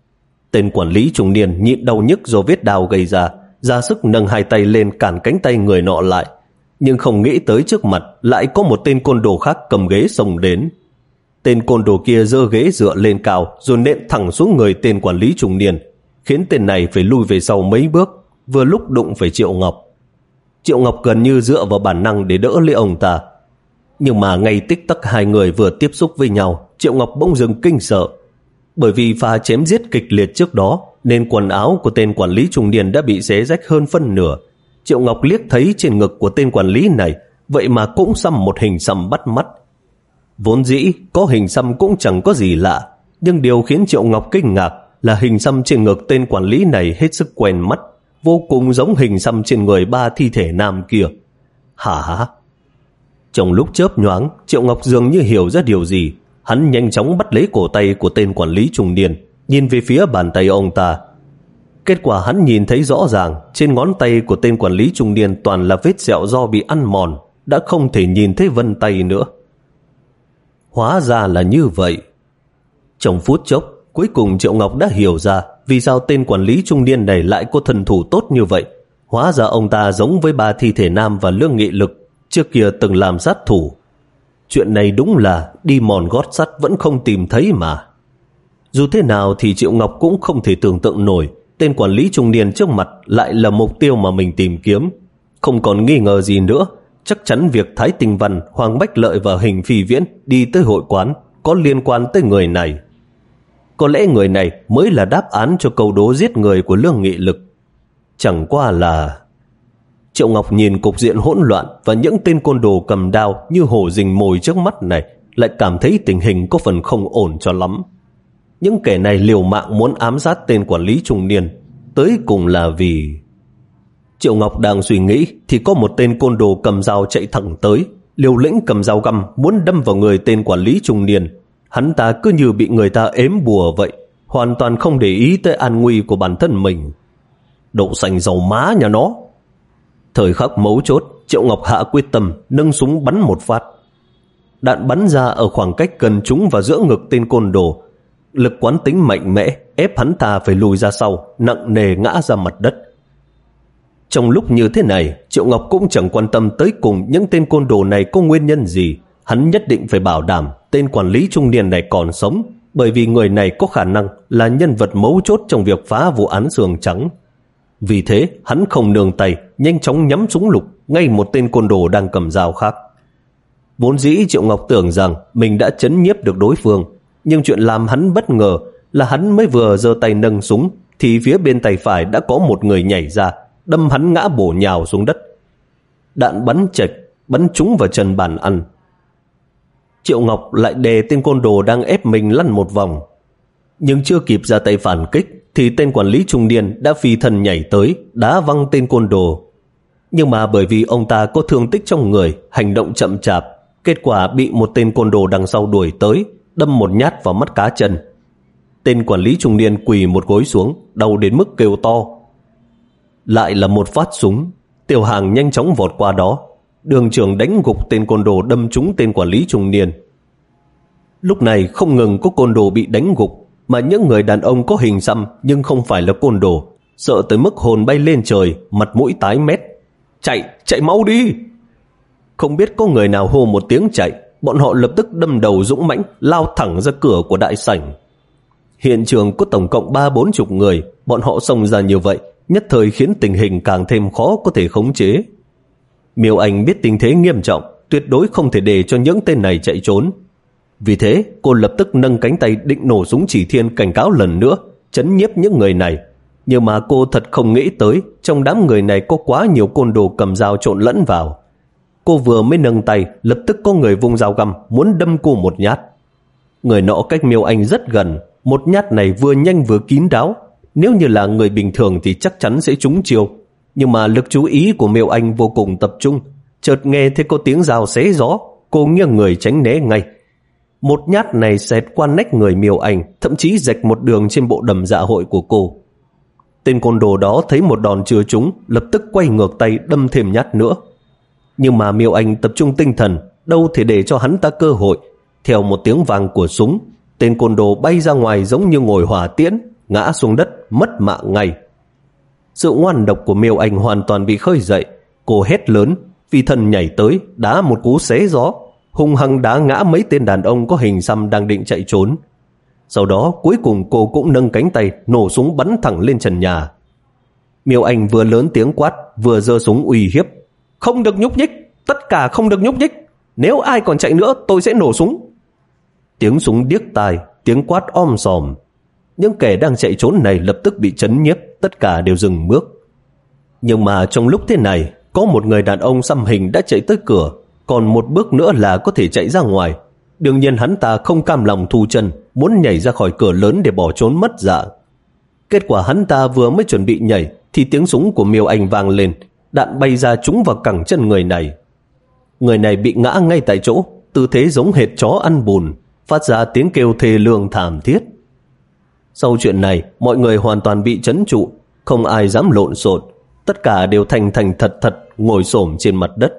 Tên quản lý trung niên nhịn đau nhức do vết đao gây ra, ra sức nâng hai tay lên cản cánh tay người nọ lại, nhưng không nghĩ tới trước mặt lại có một tên côn đồ khác cầm ghế xông đến. Tên côn đồ kia giơ ghế dựa lên cao rồi nện thẳng xuống người tên quản lý trung niên, khiến tên này phải lui về sau mấy bước, vừa lúc đụng phải Triệu Ngọc. Triệu Ngọc gần như dựa vào bản năng để đỡ lấy ông ta. Nhưng mà ngay tích tắc hai người vừa tiếp xúc với nhau, Triệu Ngọc bỗng dưng kinh sợ. Bởi vì pha chém giết kịch liệt trước đó, nên quần áo của tên quản lý trung niên đã bị xé rách hơn phân nửa. Triệu Ngọc liếc thấy trên ngực của tên quản lý này, vậy mà cũng xăm một hình xăm bắt mắt. Vốn dĩ có hình xăm cũng chẳng có gì lạ, nhưng điều khiến Triệu Ngọc kinh ngạc là hình xăm trên ngực tên quản lý này hết sức quen mắt, vô cùng giống hình xăm trên người ba thi thể nam kia. Hả? Trong lúc chớp nhoáng, Triệu Ngọc dường như hiểu ra điều gì. Hắn nhanh chóng bắt lấy cổ tay của tên quản lý trung niên, nhìn về phía bàn tay ông ta. Kết quả hắn nhìn thấy rõ ràng trên ngón tay của tên quản lý trung niên toàn là vết sẹo do bị ăn mòn, đã không thể nhìn thấy vân tay nữa. Hóa ra là như vậy. Trong phút chốc, cuối cùng Triệu Ngọc đã hiểu ra vì sao tên quản lý trung niên này lại có thần thủ tốt như vậy. Hóa ra ông ta giống với ba thi thể nam và Lương Nghị Lực, trước kia từng làm sát thủ. Chuyện này đúng là đi mòn gót sắt vẫn không tìm thấy mà. Dù thế nào thì Triệu Ngọc cũng không thể tưởng tượng nổi tên quản lý trung niên trước mặt lại là mục tiêu mà mình tìm kiếm. Không còn nghi ngờ gì nữa, chắc chắn việc Thái Tinh Văn, Hoàng Bách Lợi và Hình Phi Viễn đi tới hội quán có liên quan tới người này. Có lẽ người này mới là đáp án cho câu đố giết người của Lương Nghị Lực. Chẳng qua là... Triệu Ngọc nhìn cục diện hỗn loạn và những tên côn đồ cầm đao như hổ rình mồi trước mắt này, lại cảm thấy tình hình có phần không ổn cho lắm. Những kẻ này liều mạng muốn ám sát tên quản lý trung niên, tới cùng là vì... Triệu Ngọc đang suy nghĩ thì có một tên côn đồ cầm dao chạy thẳng tới, liều lĩnh cầm dao găm muốn đâm vào người tên quản lý trung niên. Hắn ta cứ như bị người ta ếm bùa vậy, hoàn toàn không để ý tới an nguy của bản thân mình. Đậu xanh dầu má nhà nó. Thời khắc mấu chốt, Triệu Ngọc hạ quyết tâm nâng súng bắn một phát. Đạn bắn ra ở khoảng cách gần trúng vào giữa ngực tên côn đồ. Lực quán tính mạnh mẽ ép hắn ta phải lùi ra sau, nặng nề ngã ra mặt đất. Trong lúc như thế này, Triệu Ngọc cũng chẳng quan tâm tới cùng những tên côn đồ này có nguyên nhân gì. Hắn nhất định phải bảo đảm tên quản lý trung niên này còn sống, bởi vì người này có khả năng là nhân vật mấu chốt trong việc phá vụ án Sườn Trắng. Vì thế, hắn không nương tay, nhanh chóng nhắm súng lục ngay một tên côn đồ đang cầm dao khác. Vốn dĩ Triệu Ngọc tưởng rằng mình đã trấn nhiếp được đối phương, nhưng chuyện làm hắn bất ngờ là hắn mới vừa giơ tay nâng súng thì phía bên tay phải đã có một người nhảy ra, đâm hắn ngã bổ nhào xuống đất. Đạn bắn chệch, bắn trúng vào chân bàn ăn. Triệu Ngọc lại đè tên côn đồ đang ép mình lăn một vòng. Nhưng chưa kịp ra tay phản kích thì tên quản lý trung niên đã phi thân nhảy tới, đá văng tên côn đồ. Nhưng mà bởi vì ông ta có thương tích trong người, hành động chậm chạp, kết quả bị một tên côn đồ đằng sau đuổi tới, đâm một nhát vào mắt cá chân. Tên quản lý trung niên quỳ một gối xuống, đau đến mức kêu to. Lại là một phát súng. Tiểu Hàng nhanh chóng vọt qua đó, đường trường đánh gục tên côn đồ đâm trúng tên quản lý trung niên. Lúc này không ngừng có côn đồ bị đánh gục, mà những người đàn ông có hình xăm nhưng không phải là côn đồ, sợ tới mức hồn bay lên trời, mặt mũi tái mét. Chạy, chạy mau đi! Không biết có người nào hô một tiếng chạy, bọn họ lập tức đâm đầu dũng mãnh lao thẳng ra cửa của đại sảnh. Hiện trường có tổng cộng ba bốn chục người, bọn họ xông ra như vậy, nhất thời khiến tình hình càng thêm khó có thể khống chế. Miêu Anh biết tình thế nghiêm trọng, tuyệt đối không thể để cho những tên này chạy trốn. Vì thế, cô lập tức nâng cánh tay định nổ súng chỉ thiên cảnh cáo lần nữa, trấn nhiếp những người này. Nhưng mà cô thật không nghĩ tới, trong đám người này có quá nhiều côn đồ cầm dao trộn lẫn vào. Cô vừa mới nâng tay, lập tức có người vung dao găm muốn đâm cô một nhát. Người nọ cách Miêu Anh rất gần, một nhát này vừa nhanh vừa kín đáo. Nếu như là người bình thường thì chắc chắn sẽ trúng chiêu. Nhưng mà lực chú ý của Miêu Anh vô cùng tập trung. Chợt nghe thấy có tiếng dao xé gió, cô nghiêng người tránh né ngay. Một nhát này xẹt qua nách người Miêu Anh, thậm chí rạch một đường trên bộ đầm dạ hội của cô. Tên côn đồ đó thấy một đòn chưa trúng, lập tức quay ngược tay đâm thêm nhát nữa. Nhưng mà Miêu Anh tập trung tinh thần, đâu thể để cho hắn ta cơ hội. Theo một tiếng vang của súng, tên côn đồ bay ra ngoài giống như ngồi hỏa tiễn, ngã xuống đất, mất mạng ngay. Sự ngoan độc của Miêu Anh hoàn toàn bị khơi dậy. Cô hét lớn, phi thân nhảy tới, đá một cú xé gió, hung hăng đá ngã mấy tên đàn ông có hình xăm đang định chạy trốn. Sau đó cuối cùng cô cũng nâng cánh tay nổ súng bắn thẳng lên trần nhà. Miêu Anh vừa lớn tiếng quát, vừa giơ súng uy hiếp. Không được nhúc nhích, tất cả không được nhúc nhích. Nếu ai còn chạy nữa tôi sẽ nổ súng. Tiếng súng điếc tai, tiếng quát om sòm. Những kẻ đang chạy trốn này lập tức bị trấn nhiếp, tất cả đều dừng bước. Nhưng mà trong lúc thế này, có một người đàn ông xăm hình đã chạy tới cửa, còn một bước nữa là có thể chạy ra ngoài. Đương nhiên hắn ta không cam lòng thu chân, muốn nhảy ra khỏi cửa lớn để bỏ trốn mất dạng. Kết quả hắn ta vừa mới chuẩn bị nhảy thì tiếng súng của Miêu Anh vang lên, đạn bay ra trúng vào cẳng chân người này. Người này bị ngã ngay tại chỗ, tư thế giống hệt chó ăn bùn, phát ra tiếng kêu thê lương thảm thiết. Sau chuyện này, mọi người hoàn toàn bị trấn trụ, không ai dám lộn xộn, tất cả đều thành thành thật thật ngồi xổm trên mặt đất.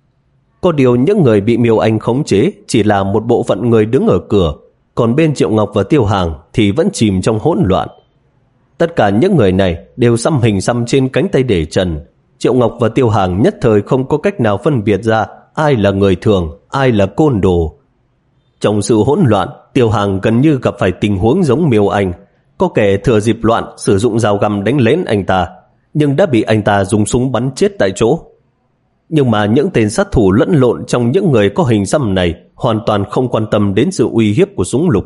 Có điều những người bị Miêu Anh khống chế chỉ là một bộ phận người đứng ở cửa, còn bên Triệu Ngọc và Tiêu Hàng thì vẫn chìm trong hỗn loạn. Tất cả những người này đều xăm hình xăm trên cánh tay để trần. Triệu Ngọc và Tiêu Hàng nhất thời không có cách nào phân biệt ra ai là người thường, ai là côn đồ. Trong sự hỗn loạn, Tiêu Hàng gần như gặp phải tình huống giống Miêu Anh. Có kẻ thừa dịp loạn sử dụng dao găm đánh lén anh ta, nhưng đã bị anh ta dùng súng bắn chết tại chỗ. Nhưng mà những tên sát thủ lẫn lộn trong những người có hình xăm này hoàn toàn không quan tâm đến sự uy hiếp của súng lục.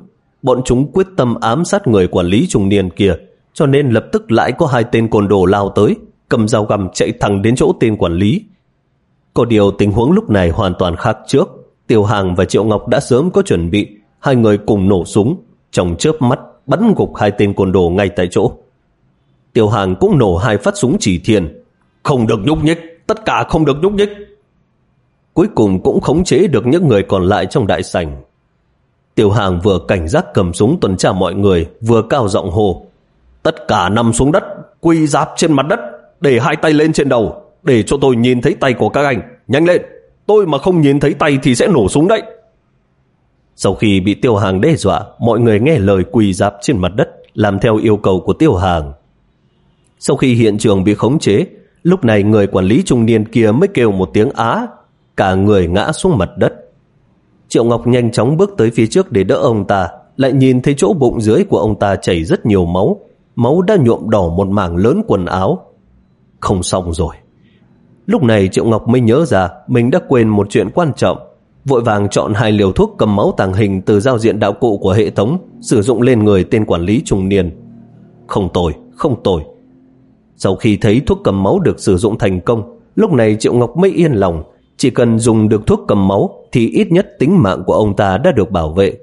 bọn chúng quyết tâm ám sát người quản lý trung niên kia, cho nên lập tức lại có hai tên côn đồ lao tới, cầm dao găm chạy thẳng đến chỗ tên quản lý. Có điều tình huống lúc này hoàn toàn khác trước. Tiêu Hàng và Triệu Ngọc đã sớm có chuẩn bị, hai người cùng nổ súng, trong chớp mắt bắn gục hai tên côn đồ ngay tại chỗ. Tiêu Hàng cũng nổ hai phát súng chỉ thiên. Không được nhúc nhích, tất cả không được nhúc nhích. Cuối cùng cũng khống chế được những người còn lại trong đại sảnh. Tiêu Hàng vừa cảnh giác cầm súng tuần tra mọi người, vừa cao giọng hô: tất cả nằm xuống đất, quỳ rạp trên mặt đất, để hai tay lên trên đầu, để cho tôi nhìn thấy tay của các anh. Nhanh lên, tôi mà không nhìn thấy tay thì sẽ nổ súng đấy. Sau khi bị Tiêu Hàng đe dọa, mọi người nghe lời quỳ rạp trên mặt đất, làm theo yêu cầu của Tiêu Hàng. Sau khi hiện trường bị khống chế, lúc này người quản lý trung niên kia mới kêu một tiếng á, cả người ngã xuống mặt đất. Triệu Ngọc nhanh chóng bước tới phía trước để đỡ ông ta, lại nhìn thấy chỗ bụng dưới của ông ta chảy rất nhiều máu, máu đã nhuộm đỏ một mảng lớn quần áo. Không xong rồi. Lúc này Triệu Ngọc mới nhớ ra mình đã quên một chuyện quan trọng, vội vàng chọn hai liều thuốc cầm máu tàng hình từ giao diện đạo cụ của hệ thống, sử dụng lên người tên quản lý trung niên. Không tồi, không tồi. Sau khi thấy thuốc cầm máu được sử dụng thành công, lúc này Triệu Ngọc mới yên lòng, chỉ cần dùng được thuốc cầm máu thì ít nhất tính mạng của ông ta đã được bảo vệ.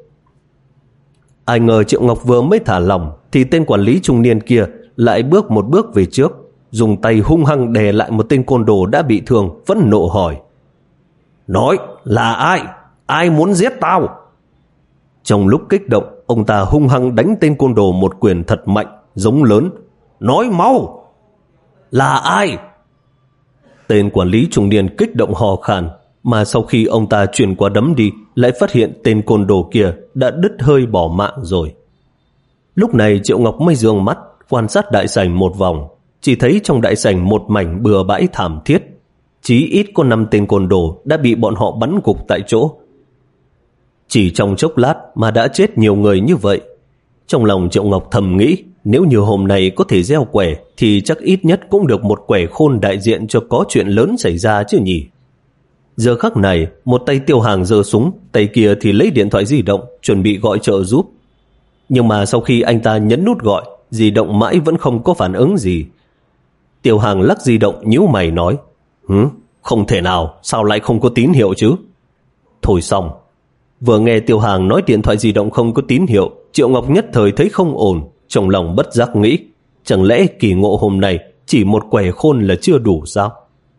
Ai ngờ Triệu Ngọc vừa mới thả lỏng thì tên quản lý trung niên kia lại bước một bước về trước, dùng tay hung hăng đè lại một tên côn đồ đã bị thương, phẫn nộ hỏi: nói là ai? Ai muốn giết tao? Trong lúc kích động, ông ta hung hăng đánh tên côn đồ một quyền thật mạnh, giống lớn: nói mau! Là ai? Tên quản lý trung niên kích động hò khan, mà sau khi ông ta chuyển qua đấm đi, lại phát hiện tên côn đồ kia đã đứt hơi bỏ mạng rồi. Lúc này Triệu Ngọc mới dương mắt quan sát đại sảnh một vòng, chỉ thấy trong đại sảnh một mảnh bừa bãi thảm thiết, chí ít có năm tên côn đồ đã bị bọn họ bắn gục tại chỗ. Chỉ trong chốc lát mà đã chết nhiều người như vậy. Trong lòng Triệu Ngọc thầm nghĩ, nếu như hôm nay có thể gieo quẻ thì chắc ít nhất cũng được một quẻ khôn đại diện cho có chuyện lớn xảy ra chứ nhỉ. Giờ khắc này, một tay Tiêu Hàng giơ súng, tay kia thì lấy điện thoại di động chuẩn bị gọi trợ giúp. Nhưng mà sau khi anh ta nhấn nút gọi, di động mãi vẫn không có phản ứng gì. Tiêu Hàng lắc di động nhíu mày nói: Hứ, không thể nào, sao lại không có tín hiệu chứ? Thôi xong. Vừa nghe Tiêu Hàng nói điện thoại di động không có tín hiệu, Triệu Ngọc nhất thời thấy không ổn, trong lòng bất giác nghĩ, chẳng lẽ kỳ ngộ hôm nay chỉ một quẻ khôn là chưa đủ sao?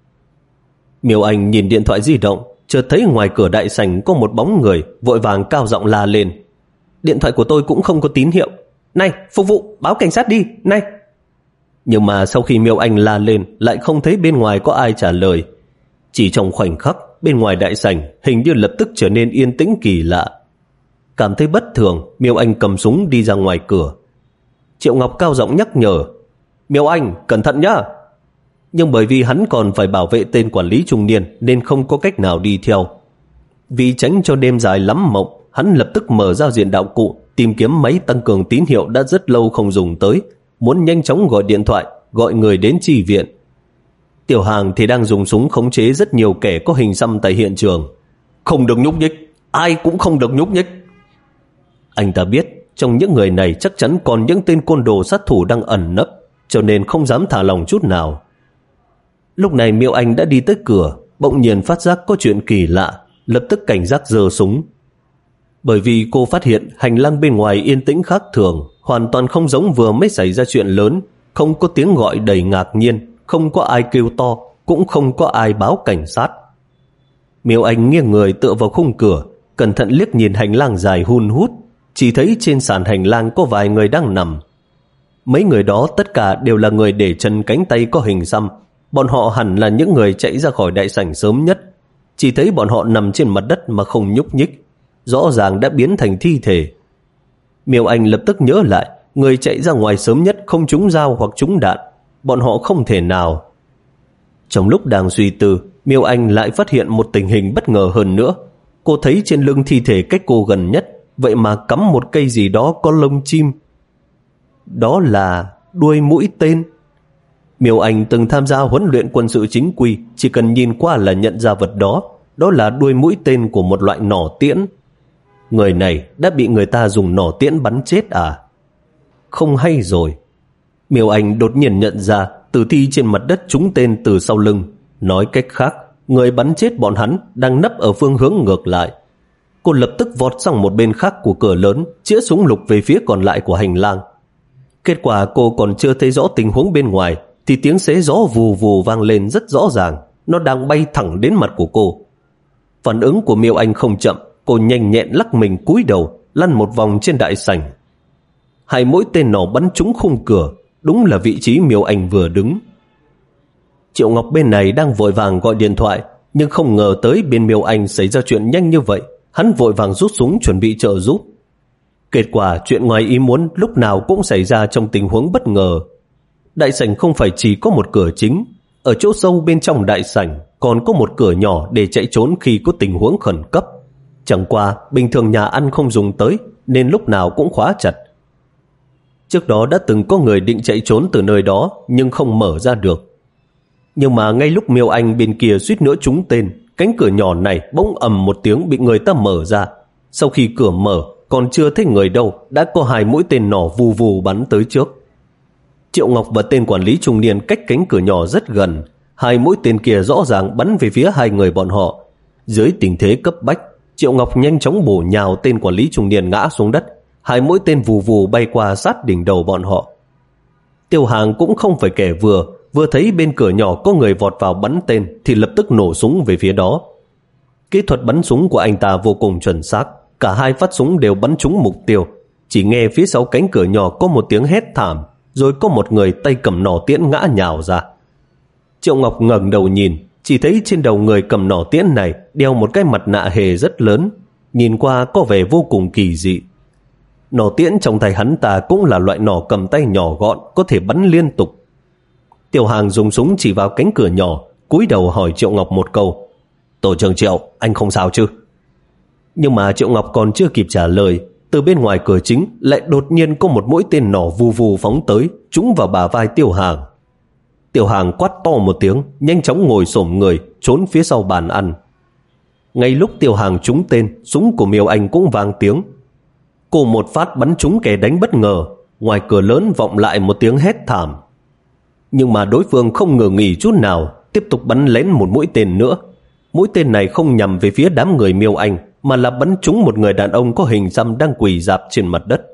Miêu Anh nhìn điện thoại di động, chợt thấy ngoài cửa đại sảnh có một bóng người, vội vàng cao giọng la lên: điện thoại của tôi cũng không có tín hiệu. Này, phục vụ, báo cảnh sát đi, này. Nhưng mà sau khi Miêu Anh la lên, lại không thấy bên ngoài có ai trả lời. Chỉ trong khoảnh khắc, bên ngoài đại sảnh hình như lập tức trở nên yên tĩnh kỳ lạ. Cảm thấy bất thường, Miêu Anh cầm súng đi ra ngoài cửa. Triệu Ngọc cao giọng nhắc nhở: Miêu Anh, cẩn thận nhá. Nhưng bởi vì hắn còn phải bảo vệ tên quản lý trung niên nên không có cách nào đi theo. Vì tránh cho đêm dài lắm mộng, hắn lập tức mở giao diện đạo cụ, tìm kiếm máy tăng cường tín hiệu đã rất lâu không dùng tới, muốn nhanh chóng gọi điện thoại, gọi người đến chi viện. Tiểu Hàng thì đang dùng súng khống chế rất nhiều kẻ có hình xăm tại hiện trường. Không được nhúc nhích, ai cũng không được nhúc nhích. Anh ta biết trong những người này chắc chắn còn những tên côn đồ sát thủ đang ẩn nấp, cho nên không dám thả lòng chút nào. Lúc này Miêu Anh đã đi tới cửa, bỗng nhiên phát giác có chuyện kỳ lạ, lập tức cảnh giác giơ súng. Bởi vì cô phát hiện hành lang bên ngoài yên tĩnh khác thường, hoàn toàn không giống vừa mới xảy ra chuyện lớn, không có tiếng gọi đầy ngạc nhiên, không có ai kêu to, cũng không có ai báo cảnh sát. Miêu Anh nghiêng người tựa vào khung cửa, cẩn thận liếc nhìn hành lang dài hun hút, chỉ thấy trên sàn hành lang có vài người đang nằm. Mấy người đó tất cả đều là người để chân cánh tay có hình xăm, bọn họ hẳn là những người chạy ra khỏi đại sảnh sớm nhất. Chỉ thấy bọn họ nằm trên mặt đất mà không nhúc nhích, rõ ràng đã biến thành thi thể. Miêu Anh lập tức nhớ lại, người chạy ra ngoài sớm nhất không trúng dao hoặc trúng đạn, bọn họ không thể nào. Trong lúc đang suy tư, Miêu Anh lại phát hiện một tình hình bất ngờ hơn nữa. Cô thấy trên lưng thi thể cách cô gần nhất, vậy mà cắm một cây gì đó có lông chim. Đó là đuôi mũi tên. Miêu Anh từng tham gia huấn luyện quân sự chính quy, chỉ cần nhìn qua là nhận ra vật đó, đó là đuôi mũi tên của một loại nỏ tiễn. Người này đã bị người ta dùng nỏ tiễn bắn chết à? Không hay rồi. Miêu Anh đột nhiên nhận ra tử thi trên mặt đất trúng tên từ sau lưng. Nói cách khác, người bắn chết bọn hắn đang nấp ở phương hướng ngược lại. Cô lập tức vọt sang một bên khác của cửa lớn, chĩa súng lục về phía còn lại của hành lang. Kết quả cô còn chưa thấy rõ tình huống bên ngoài thì tiếng xé gió vù vù vang lên rất rõ ràng. Nó đang bay thẳng đến mặt của cô. Phản ứng của Miêu Anh không chậm. Cô nhanh nhẹn lắc mình cúi đầu, lăn một vòng trên đại sảnh. Hai mũi tên nỏ bắn trúng khung cửa, đúng là vị trí Miêu Anh vừa đứng. Triệu Ngọc bên này đang vội vàng gọi điện thoại, nhưng không ngờ tới bên Miêu Anh xảy ra chuyện nhanh như vậy. Hắn vội vàng rút súng chuẩn bị trợ giúp. Kết quả chuyện ngoài ý muốn lúc nào cũng xảy ra trong tình huống bất ngờ. Đại sảnh không phải chỉ có một cửa chính, ở chỗ sâu bên trong đại sảnh còn có một cửa nhỏ để chạy trốn khi có tình huống khẩn cấp. Chẳng qua bình thường nhà ăn không dùng tới nên lúc nào cũng khóa chặt. Trước đó đã từng có người định chạy trốn từ nơi đó nhưng không mở ra được. Nhưng mà ngay lúc Miêu Anh bên kia suýt nữa trúng tên, cánh cửa nhỏ này bỗng ầm một tiếng bị người ta mở ra. Sau khi cửa mở, còn chưa thấy người đâu, đã có hai mũi tên nỏ vù vù bắn tới trước. Triệu Ngọc và tên quản lý trung niên cách cánh cửa nhỏ rất gần. Hai mũi tên kia rõ ràng bắn về phía hai người bọn họ. Dưới tình thế cấp bách, Triệu Ngọc nhanh chóng bổ nhào tên quản lý trung niên ngã xuống đất. Hai mũi tên vù vù bay qua sát đỉnh đầu bọn họ. Tiêu Hàng cũng không phải kẻ vừa, vừa thấy bên cửa nhỏ có người vọt vào bắn tên thì lập tức nổ súng về phía đó. Kỹ thuật bắn súng của anh ta vô cùng chuẩn xác, cả hai phát súng đều bắn trúng mục tiêu. Chỉ nghe phía sau cánh cửa nhỏ có một tiếng hét thảm, rồi có một người tay cầm nỏ tiễn ngã nhào ra. Triệu Ngọc ngẩng đầu nhìn, chỉ thấy trên đầu người cầm nỏ tiễn này đeo một cái mặt nạ hề rất lớn, nhìn qua có vẻ vô cùng kỳ dị. Nỏ tiễn trong tay hắn ta cũng là loại nỏ cầm tay nhỏ gọn, có thể bắn liên tục. Tiểu Hàng dùng súng chỉ vào cánh cửa nhỏ, cúi đầu hỏi Triệu Ngọc một câu: "Tổ trưởng Triệu, anh không sao chứ?" Nhưng mà Triệu Ngọc còn chưa kịp trả lời, từ bên ngoài cửa chính lại đột nhiên có một mũi tên nỏ vù vù phóng tới, trúng vào bả vai Tiểu Hàng. Tiểu Hàng quát to một tiếng, nhanh chóng ngồi xổm người, trốn phía sau bàn ăn. Ngay lúc Tiểu Hàng trúng tên, súng của Miêu Anh cũng vang tiếng. Cô một phát bắn trúng kẻ đánh bất ngờ, ngoài cửa lớn vọng lại một tiếng hét thảm. Nhưng mà đối phương không ngờ nghỉ chút nào, tiếp tục bắn lén một mũi tên nữa. Mũi tên này không nhằm về phía đám người Miêu Anh, mà là bắn trúng một người đàn ông có hình xăm đang quỳ rạp trên mặt đất.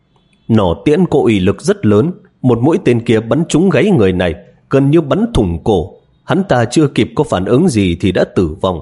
Nỏ tiễn có uy lực rất lớn, một mũi tên kia bắn trúng gáy người này, gần như bắn thủng cổ. Hắn ta chưa kịp có phản ứng gì thì đã tử vong.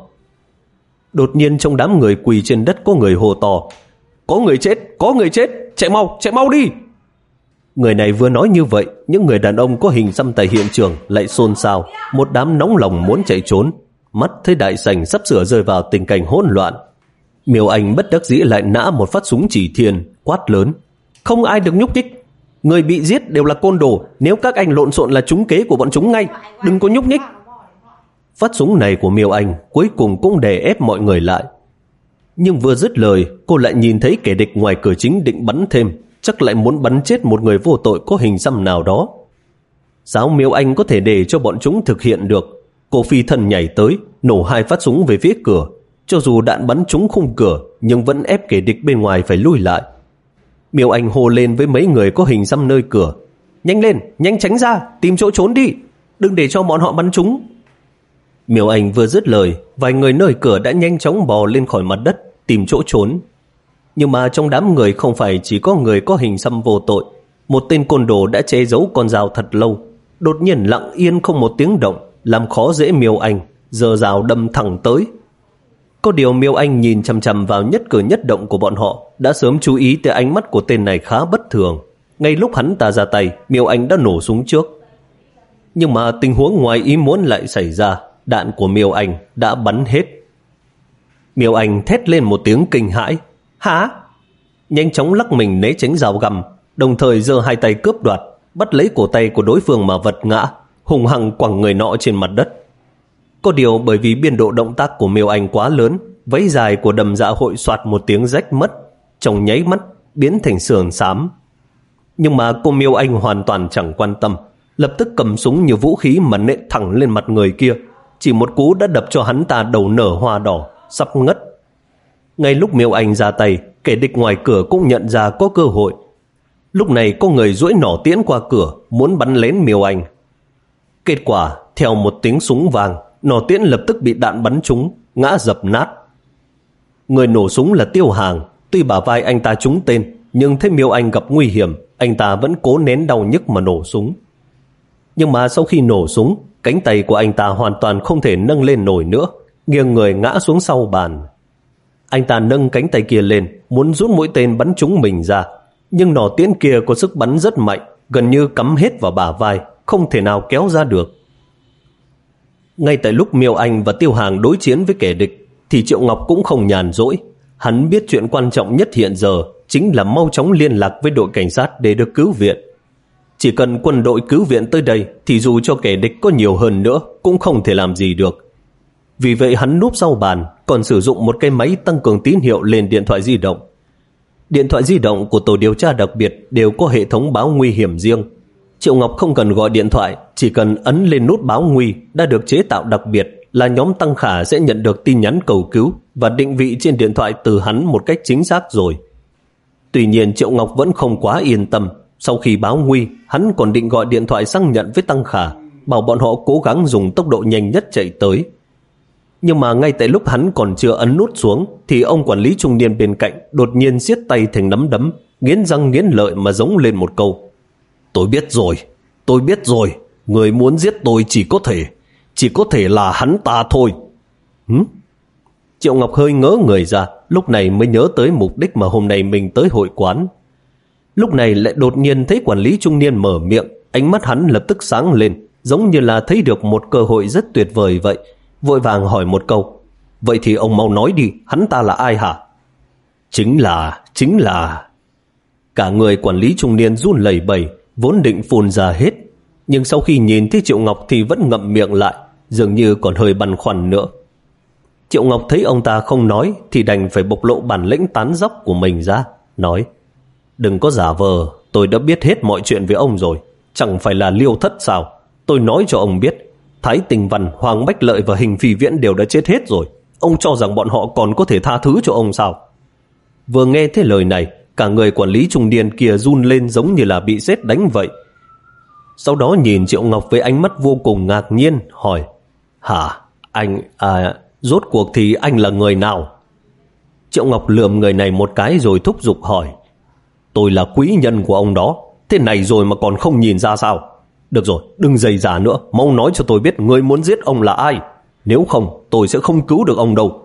Đột nhiên trong đám người quỳ trên đất có người hô to: "Có người chết, có người chết, chạy mau, chạy mau đi!" Người này vừa nói như vậy, những người đàn ông có hình xăm tại hiện trường lại xôn xao, một đám nóng lòng muốn chạy trốn. Mắt thấy đại sảnh sắp sửa rơi vào tình cảnh hỗn loạn. Miêu Anh bất đắc dĩ lại nã một phát súng chỉ thiên, quát lớn: "Không ai được nhúc nhích, người bị giết đều là côn đồ, nếu các anh lộn xộn là trúng kế của bọn chúng ngay, đừng có nhúc nhích." Phát súng này của Miêu Anh cuối cùng cũng đè ép mọi người lại. Nhưng vừa dứt lời, cô lại nhìn thấy kẻ địch ngoài cửa chính định bắn thêm, chắc lại muốn bắn chết một người vô tội có hình xăm nào đó. Sao Miêu Anh có thể để cho bọn chúng thực hiện được? Cô phi thân nhảy tới, nổ hai phát súng về phía cửa. Cho dù đạn bắn trúng khung cửa, nhưng vẫn ép kẻ địch bên ngoài phải lui lại. Miêu Anh hô lên với mấy người có hình xăm nơi cửa: "Nhanh lên, nhanh tránh ra, tìm chỗ trốn đi, đừng để cho bọn họ bắn trúng." Miêu Anh vừa dứt lời, vài người nơi cửa đã nhanh chóng bò lên khỏi mặt đất tìm chỗ trốn. Nhưng mà trong đám người không phải chỉ có người có hình xăm vô tội. Một tên côn đồ đã che giấu con dao thật lâu, đột nhiên lặng yên không một tiếng động, làm khó dễ Miêu Anh, giơ dao đâm thẳng tới. Có điều Miêu Anh nhìn chằm chằm vào nhất cử nhất động của bọn họ, đã sớm chú ý tới ánh mắt của tên này khá bất thường. Ngay lúc hắn ta ra tay, Miêu Anh đã nổ súng trước. Nhưng mà tình huống ngoài ý muốn lại xảy ra, đạn của Miêu Anh đã bắn hết. Miêu Anh thét lên một tiếng kinh hãi: "Hả?" Nhanh chóng lắc mình né tránh dao găm, đồng thời giơ hai tay cướp đoạt, bắt lấy cổ tay của đối phương mà vật ngã, hùng hăng quẳng người nọ trên mặt đất. Có điều bởi vì biên độ động tác của Miêu Anh quá lớn, váy dài của Đầm Dạ Hội soạt một tiếng rách mất, trong nháy mắt biến thành sườn xám. Nhưng mà cô Miêu Anh hoàn toàn chẳng quan tâm, lập tức cầm súng như vũ khí mà nện thẳng lên mặt người kia. Chỉ một cú đã đập cho hắn ta đầu nở hoa đỏ, sắp ngất. Ngay lúc Miêu Anh ra tay, Kẻ địch ngoài cửa cũng nhận ra có cơ hội. Lúc này có người duỗi nỏ tiễn qua cửa, muốn bắn lén Miêu Anh. Kết quả, theo một tiếng súng vang, nỏ tiễn lập tức bị đạn bắn trúng, ngã dập nát. Người nổ súng là Tiêu Hàng. Tuy bả vai anh ta trúng tên, nhưng thấy Miêu Anh gặp nguy hiểm, anh ta vẫn cố nén đau nhức mà nổ súng. Nhưng mà sau khi nổ súng, cánh tay của anh ta hoàn toàn không thể nâng lên nổi nữa, nghiêng người ngã xuống sau bàn. Anh ta nâng cánh tay kia lên, muốn rút mũi tên bắn trúng mình ra, nhưng nỏ tiễn kia có sức bắn rất mạnh, gần như cắm hết vào bả vai, không thể nào kéo ra được. Ngay tại lúc Miêu Anh và Tiêu Hàng đối chiến với kẻ địch, thì Triệu Ngọc cũng không nhàn rỗi. Hắn biết chuyện quan trọng nhất hiện giờ chính là mau chóng liên lạc với đội cảnh sát để được cứu viện. Chỉ cần quân đội cứu viện tới đây thì dù cho kẻ địch có nhiều hơn nữa cũng không thể làm gì được. Vì vậy hắn núp sau bàn, còn sử dụng một cái máy tăng cường tín hiệu lên điện thoại di động. Điện thoại di động của tổ điều tra đặc biệt đều có hệ thống báo nguy hiểm riêng. Triệu Ngọc không cần gọi điện thoại, chỉ cần ấn lên nút báo nguy đã được chế tạo đặc biệt, là nhóm Tăng Khả sẽ nhận được tin nhắn cầu cứu và định vị trên điện thoại từ hắn một cách chính xác rồi. Tuy nhiên Triệu Ngọc vẫn không quá yên tâm. Sau khi báo nguy, hắn còn định gọi điện thoại xác nhận với Tăng Khả, bảo bọn họ cố gắng dùng tốc độ nhanh nhất chạy tới. Nhưng mà ngay tại lúc hắn còn chưa ấn nút xuống, thì ông quản lý trung niên bên cạnh đột nhiên siết tay thành nắm đấm, nghiến răng nghiến lợi mà giống lên một câu: Tôi biết rồi, tôi biết rồi, người muốn giết tôi chỉ có thể, chỉ có thể là hắn ta thôi. Hứ? Triệu Ngọc hơi ngớ người ra, lúc này mới nhớ tới mục đích mà hôm nay mình tới hội quán. Lúc này lại đột nhiên thấy quản lý trung niên mở miệng, ánh mắt hắn lập tức sáng lên, giống như là thấy được một cơ hội rất tuyệt vời vậy, vội vàng hỏi một câu: Vậy thì ông mau nói đi, hắn ta là ai hả? Chính là, chính là... Cả người quản lý trung niên run lẩy bẩy, vốn định phun ra hết, nhưng sau khi nhìn thấy Triệu Ngọc thì vẫn ngậm miệng lại, dường như còn hơi băn khoăn nữa. Triệu Ngọc thấy ông ta không nói thì đành phải bộc lộ bản lĩnh tán dóc của mình ra, nói: Đừng có giả vờ, tôi đã biết hết mọi chuyện với ông rồi, chẳng phải là Liêu Thất sao? Tôi nói cho ông biết, Thái Tình Văn, Hoàng Bách Lợi và Hình Phi Viễn đều đã chết hết rồi. Ông cho rằng bọn họ còn có thể tha thứ cho ông sao? Vừa nghe thế lời này, cả người quản lý trung niên kia run lên giống như là bị sét đánh vậy. Sau đó nhìn Triệu Ngọc với ánh mắt vô cùng ngạc nhiên, hỏi: Hả? Anh... à... rốt cuộc thì anh là người nào? Triệu Ngọc lườm người này một cái rồi thúc giục hỏi: Tôi là quý nhân của ông đó, thế này rồi mà còn không nhìn ra sao? Được rồi, đừng dày dả nữa, mau nói cho tôi biết người muốn giết ông là ai. Nếu không, tôi sẽ không cứu được ông đâu.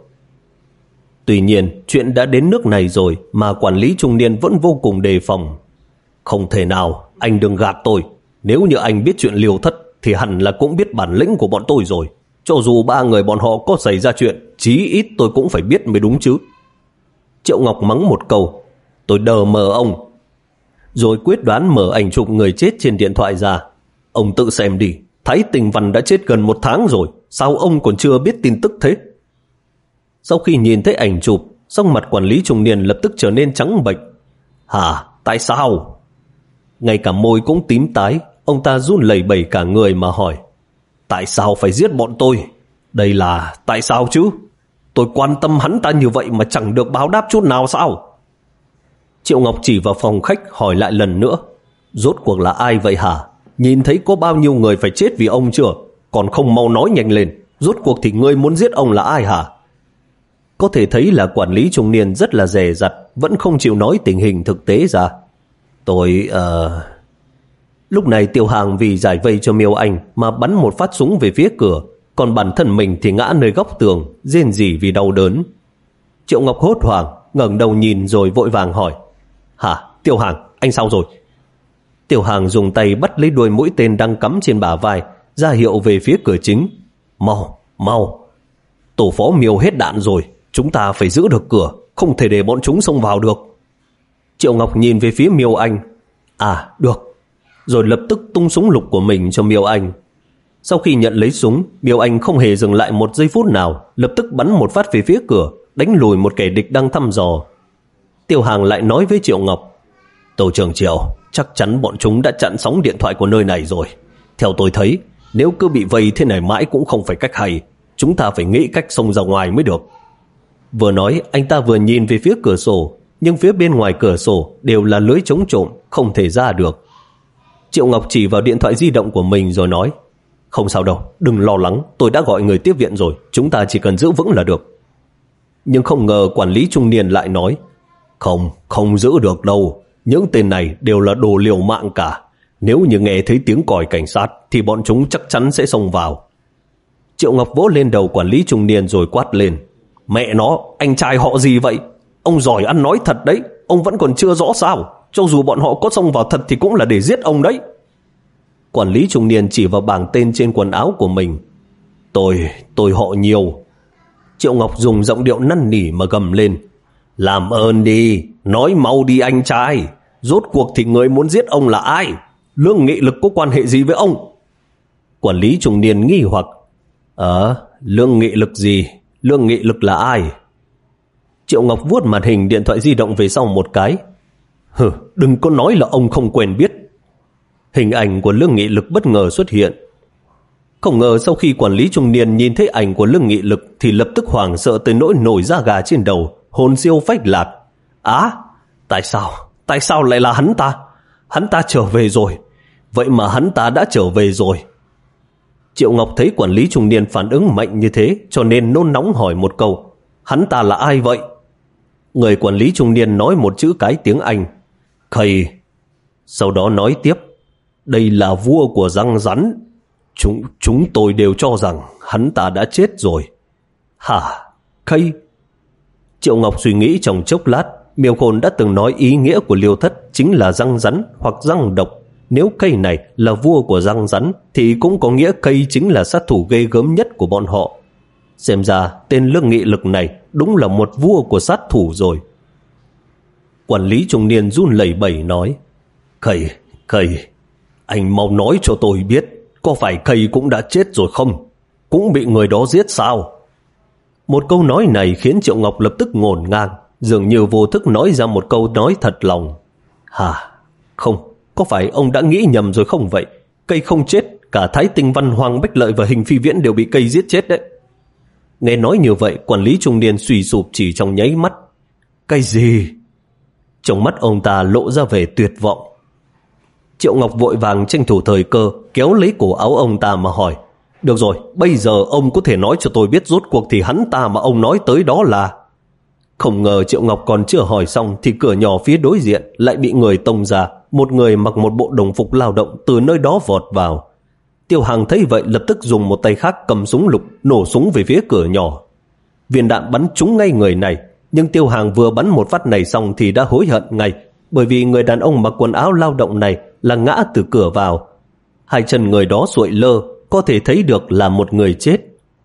Tuy nhiên, chuyện đã đến nước này rồi mà quản lý trung niên vẫn vô cùng đề phòng. Không thể nào, anh đừng gạt tôi. Nếu như anh biết chuyện Liêu Thất thì hẳn là cũng biết bản lĩnh của bọn tôi rồi. Cho dù ba người bọn họ có xảy ra chuyện, chí ít tôi cũng phải biết mới đúng chứ. Triệu Ngọc mắng một câu: Tôi đờ mờ ông. Rồi quyết đoán mở ảnh chụp người chết trên điện thoại ra. Ông tự xem đi, Thái Tình Văn đã chết gần một tháng rồi, sao ông còn chưa biết tin tức thế? Sau khi nhìn thấy ảnh chụp, sắc mặt quản lý trung niên lập tức trở nên trắng bệch. Hả? Tại sao? Ngay cả môi cũng tím tái, ông ta run lẩy bẩy cả người mà hỏi: Tại sao phải giết bọn tôi? Đây là tại sao chứ? Tôi quan tâm hắn ta như vậy mà chẳng được báo đáp chút nào sao? Triệu Ngọc chỉ vào phòng khách hỏi lại lần nữa: Rốt cuộc là ai vậy hả? Nhìn thấy có bao nhiêu người phải chết vì ông chưa? Còn không mau nói nhanh lên, rốt cuộc thì ngươi muốn giết ông là ai hả? Có thể thấy là quản lý trung niên rất là dè dặt, vẫn không chịu nói tình hình thực tế ra. Tôi... Uh... Lúc này Tiêu Hàng vì giải vây cho Miêu Anh mà bắn một phát súng về phía cửa, còn bản thân mình thì ngã nơi góc tường, rên rỉ vì đau đớn. Triệu Ngọc hốt hoảng, ngẩng đầu nhìn rồi vội vàng hỏi: Hả? Tiêu Hàng, anh sao rồi? Tiêu Hàng dùng tay bắt lấy đuôi mũi tên đang cắm trên bả vai, ra hiệu về phía cửa chính. Mau, mau. Tổ phó Miêu hết đạn rồi, chúng ta phải giữ được cửa, không thể để bọn chúng xông vào được. Triệu Ngọc nhìn về phía Miêu Anh. À, được. Rồi lập tức tung súng lục của mình cho Miêu Anh. Sau khi nhận lấy súng, Miêu Anh không hề dừng lại một giây phút nào, lập tức bắn một phát về phía cửa, đánh lùi một kẻ địch đang thăm dò. Tiêu Hàng lại nói với Triệu Ngọc: Tổ trưởng Triệu, chắc chắn bọn chúng đã chặn sóng điện thoại của nơi này rồi. Theo tôi thấy, nếu cứ bị vây thế này mãi cũng không phải cách hay, chúng ta phải nghĩ cách xông ra ngoài mới được. Vừa nói, anh ta vừa nhìn về phía cửa sổ, nhưng phía bên ngoài cửa sổ đều là lưới chống trộm, không thể ra được. Triệu Ngọc chỉ vào điện thoại di động của mình rồi nói, không sao đâu, đừng lo lắng, tôi đã gọi người tiếp viện rồi, chúng ta chỉ cần giữ vững là được. Nhưng không ngờ quản lý trung niên lại nói, không, không giữ được đâu, những tên này đều là đồ liều mạng cả. Nếu như nghe thấy tiếng còi cảnh sát thì bọn chúng chắc chắn sẽ xông vào. Triệu Ngọc vỗ lên đầu quản lý trung niên rồi quát lên, mẹ nó, anh trai họ gì vậy? Ông giỏi ăn nói thật đấy, ông vẫn còn chưa rõ sao? Cho dù bọn họ có xông vào thật thì cũng là để giết ông đấy. Quản lý trung niên chỉ vào bảng tên trên quần áo của mình. Tôi, tôi họ Nhiều. Triệu Ngọc dùng giọng điệu năn nỉ mà gầm lên, làm ơn đi, nói mau đi anh trai. Rốt cuộc thì người muốn giết ông là ai? Lương Nghị Lực có quan hệ gì với ông? Quản lý trung niên nghi hoặc, Ờ, Lương Nghị Lực gì? Lương Nghị Lực là ai? Triệu Ngọc vuốt màn hình điện thoại di động về sau một cái. Hừ, đừng có nói là ông không quen biết. Hình ảnh của Lương Nghị Lực bất ngờ xuất hiện. Không ngờ sau khi quản lý trung niên nhìn thấy ảnh của Lương Nghị Lực thì lập tức hoảng sợ tới nỗi nổi da gà trên đầu, hồn siêu phách lạc. Á, tại sao? Tại sao lại là hắn ta? Hắn ta trở về rồi. Vậy mà hắn ta đã trở về rồi. Triệu Ngọc thấy quản lý trung niên phản ứng mạnh như thế cho nên nôn nóng hỏi một câu, hắn ta là ai vậy? Người quản lý trung niên nói một chữ cái tiếng Anh, Kay. Sau đó nói tiếp, đây là vua của răng rắn. Chúng, chúng tôi đều cho rằng hắn ta đã chết rồi. Hả? Kay? Triệu Ngọc suy nghĩ trong chốc lát. Miêu Khôn đã từng nói ý nghĩa của Liêu Thất chính là răng rắn hoặc răng độc. Nếu Kay này là vua của răng rắn thì cũng có nghĩa Kay chính là sát thủ ghê gớm nhất của bọn họ. Xem ra tên Lương Nghị Lực này đúng là một vua của sát thủ rồi. Quản lý trung niên run lẩy bẩy nói, Kay, Kay, anh mau nói cho tôi biết, có phải Kay cũng đã chết rồi không? Cũng bị người đó giết sao? Một câu nói này khiến Triệu Ngọc lập tức ngổn ngang, dường như vô thức nói ra một câu nói thật lòng. Hả? Không, có phải ông đã nghĩ nhầm rồi không vậy? Kay không chết, cả Thái Tinh Văn, Hoàng Bách Lợi và Hình Phi Viễn đều bị Kay giết chết đấy. Nghe nói như vậy, quản lý trung niên suy sụp chỉ trong nháy mắt. Cái gì? Trong mắt ông ta lộ ra vẻ tuyệt vọng. Triệu Ngọc vội vàng tranh thủ thời cơ, kéo lấy cổ áo ông ta mà hỏi, được rồi, bây giờ ông có thể nói cho tôi biết rốt cuộc thì hắn ta mà ông nói tới đó là... Không ngờ Triệu Ngọc còn chưa hỏi xong thì cửa nhỏ phía đối diện lại bị người tông ra. Một người mặc một bộ đồng phục lao động từ nơi đó vọt vào. Tiêu Hằng thấy vậy lập tức dùng một tay khác cầm súng lục nổ súng về phía cửa nhỏ. Viên đạn bắn trúng ngay người này, nhưng Tiêu Hằng vừa bắn một phát này xong thì đã hối hận ngay, bởi vì người đàn ông mặc quần áo lao động này là ngã từ cửa vào. Hai chân người đó xuội lơ, có thể thấy được là một người chết.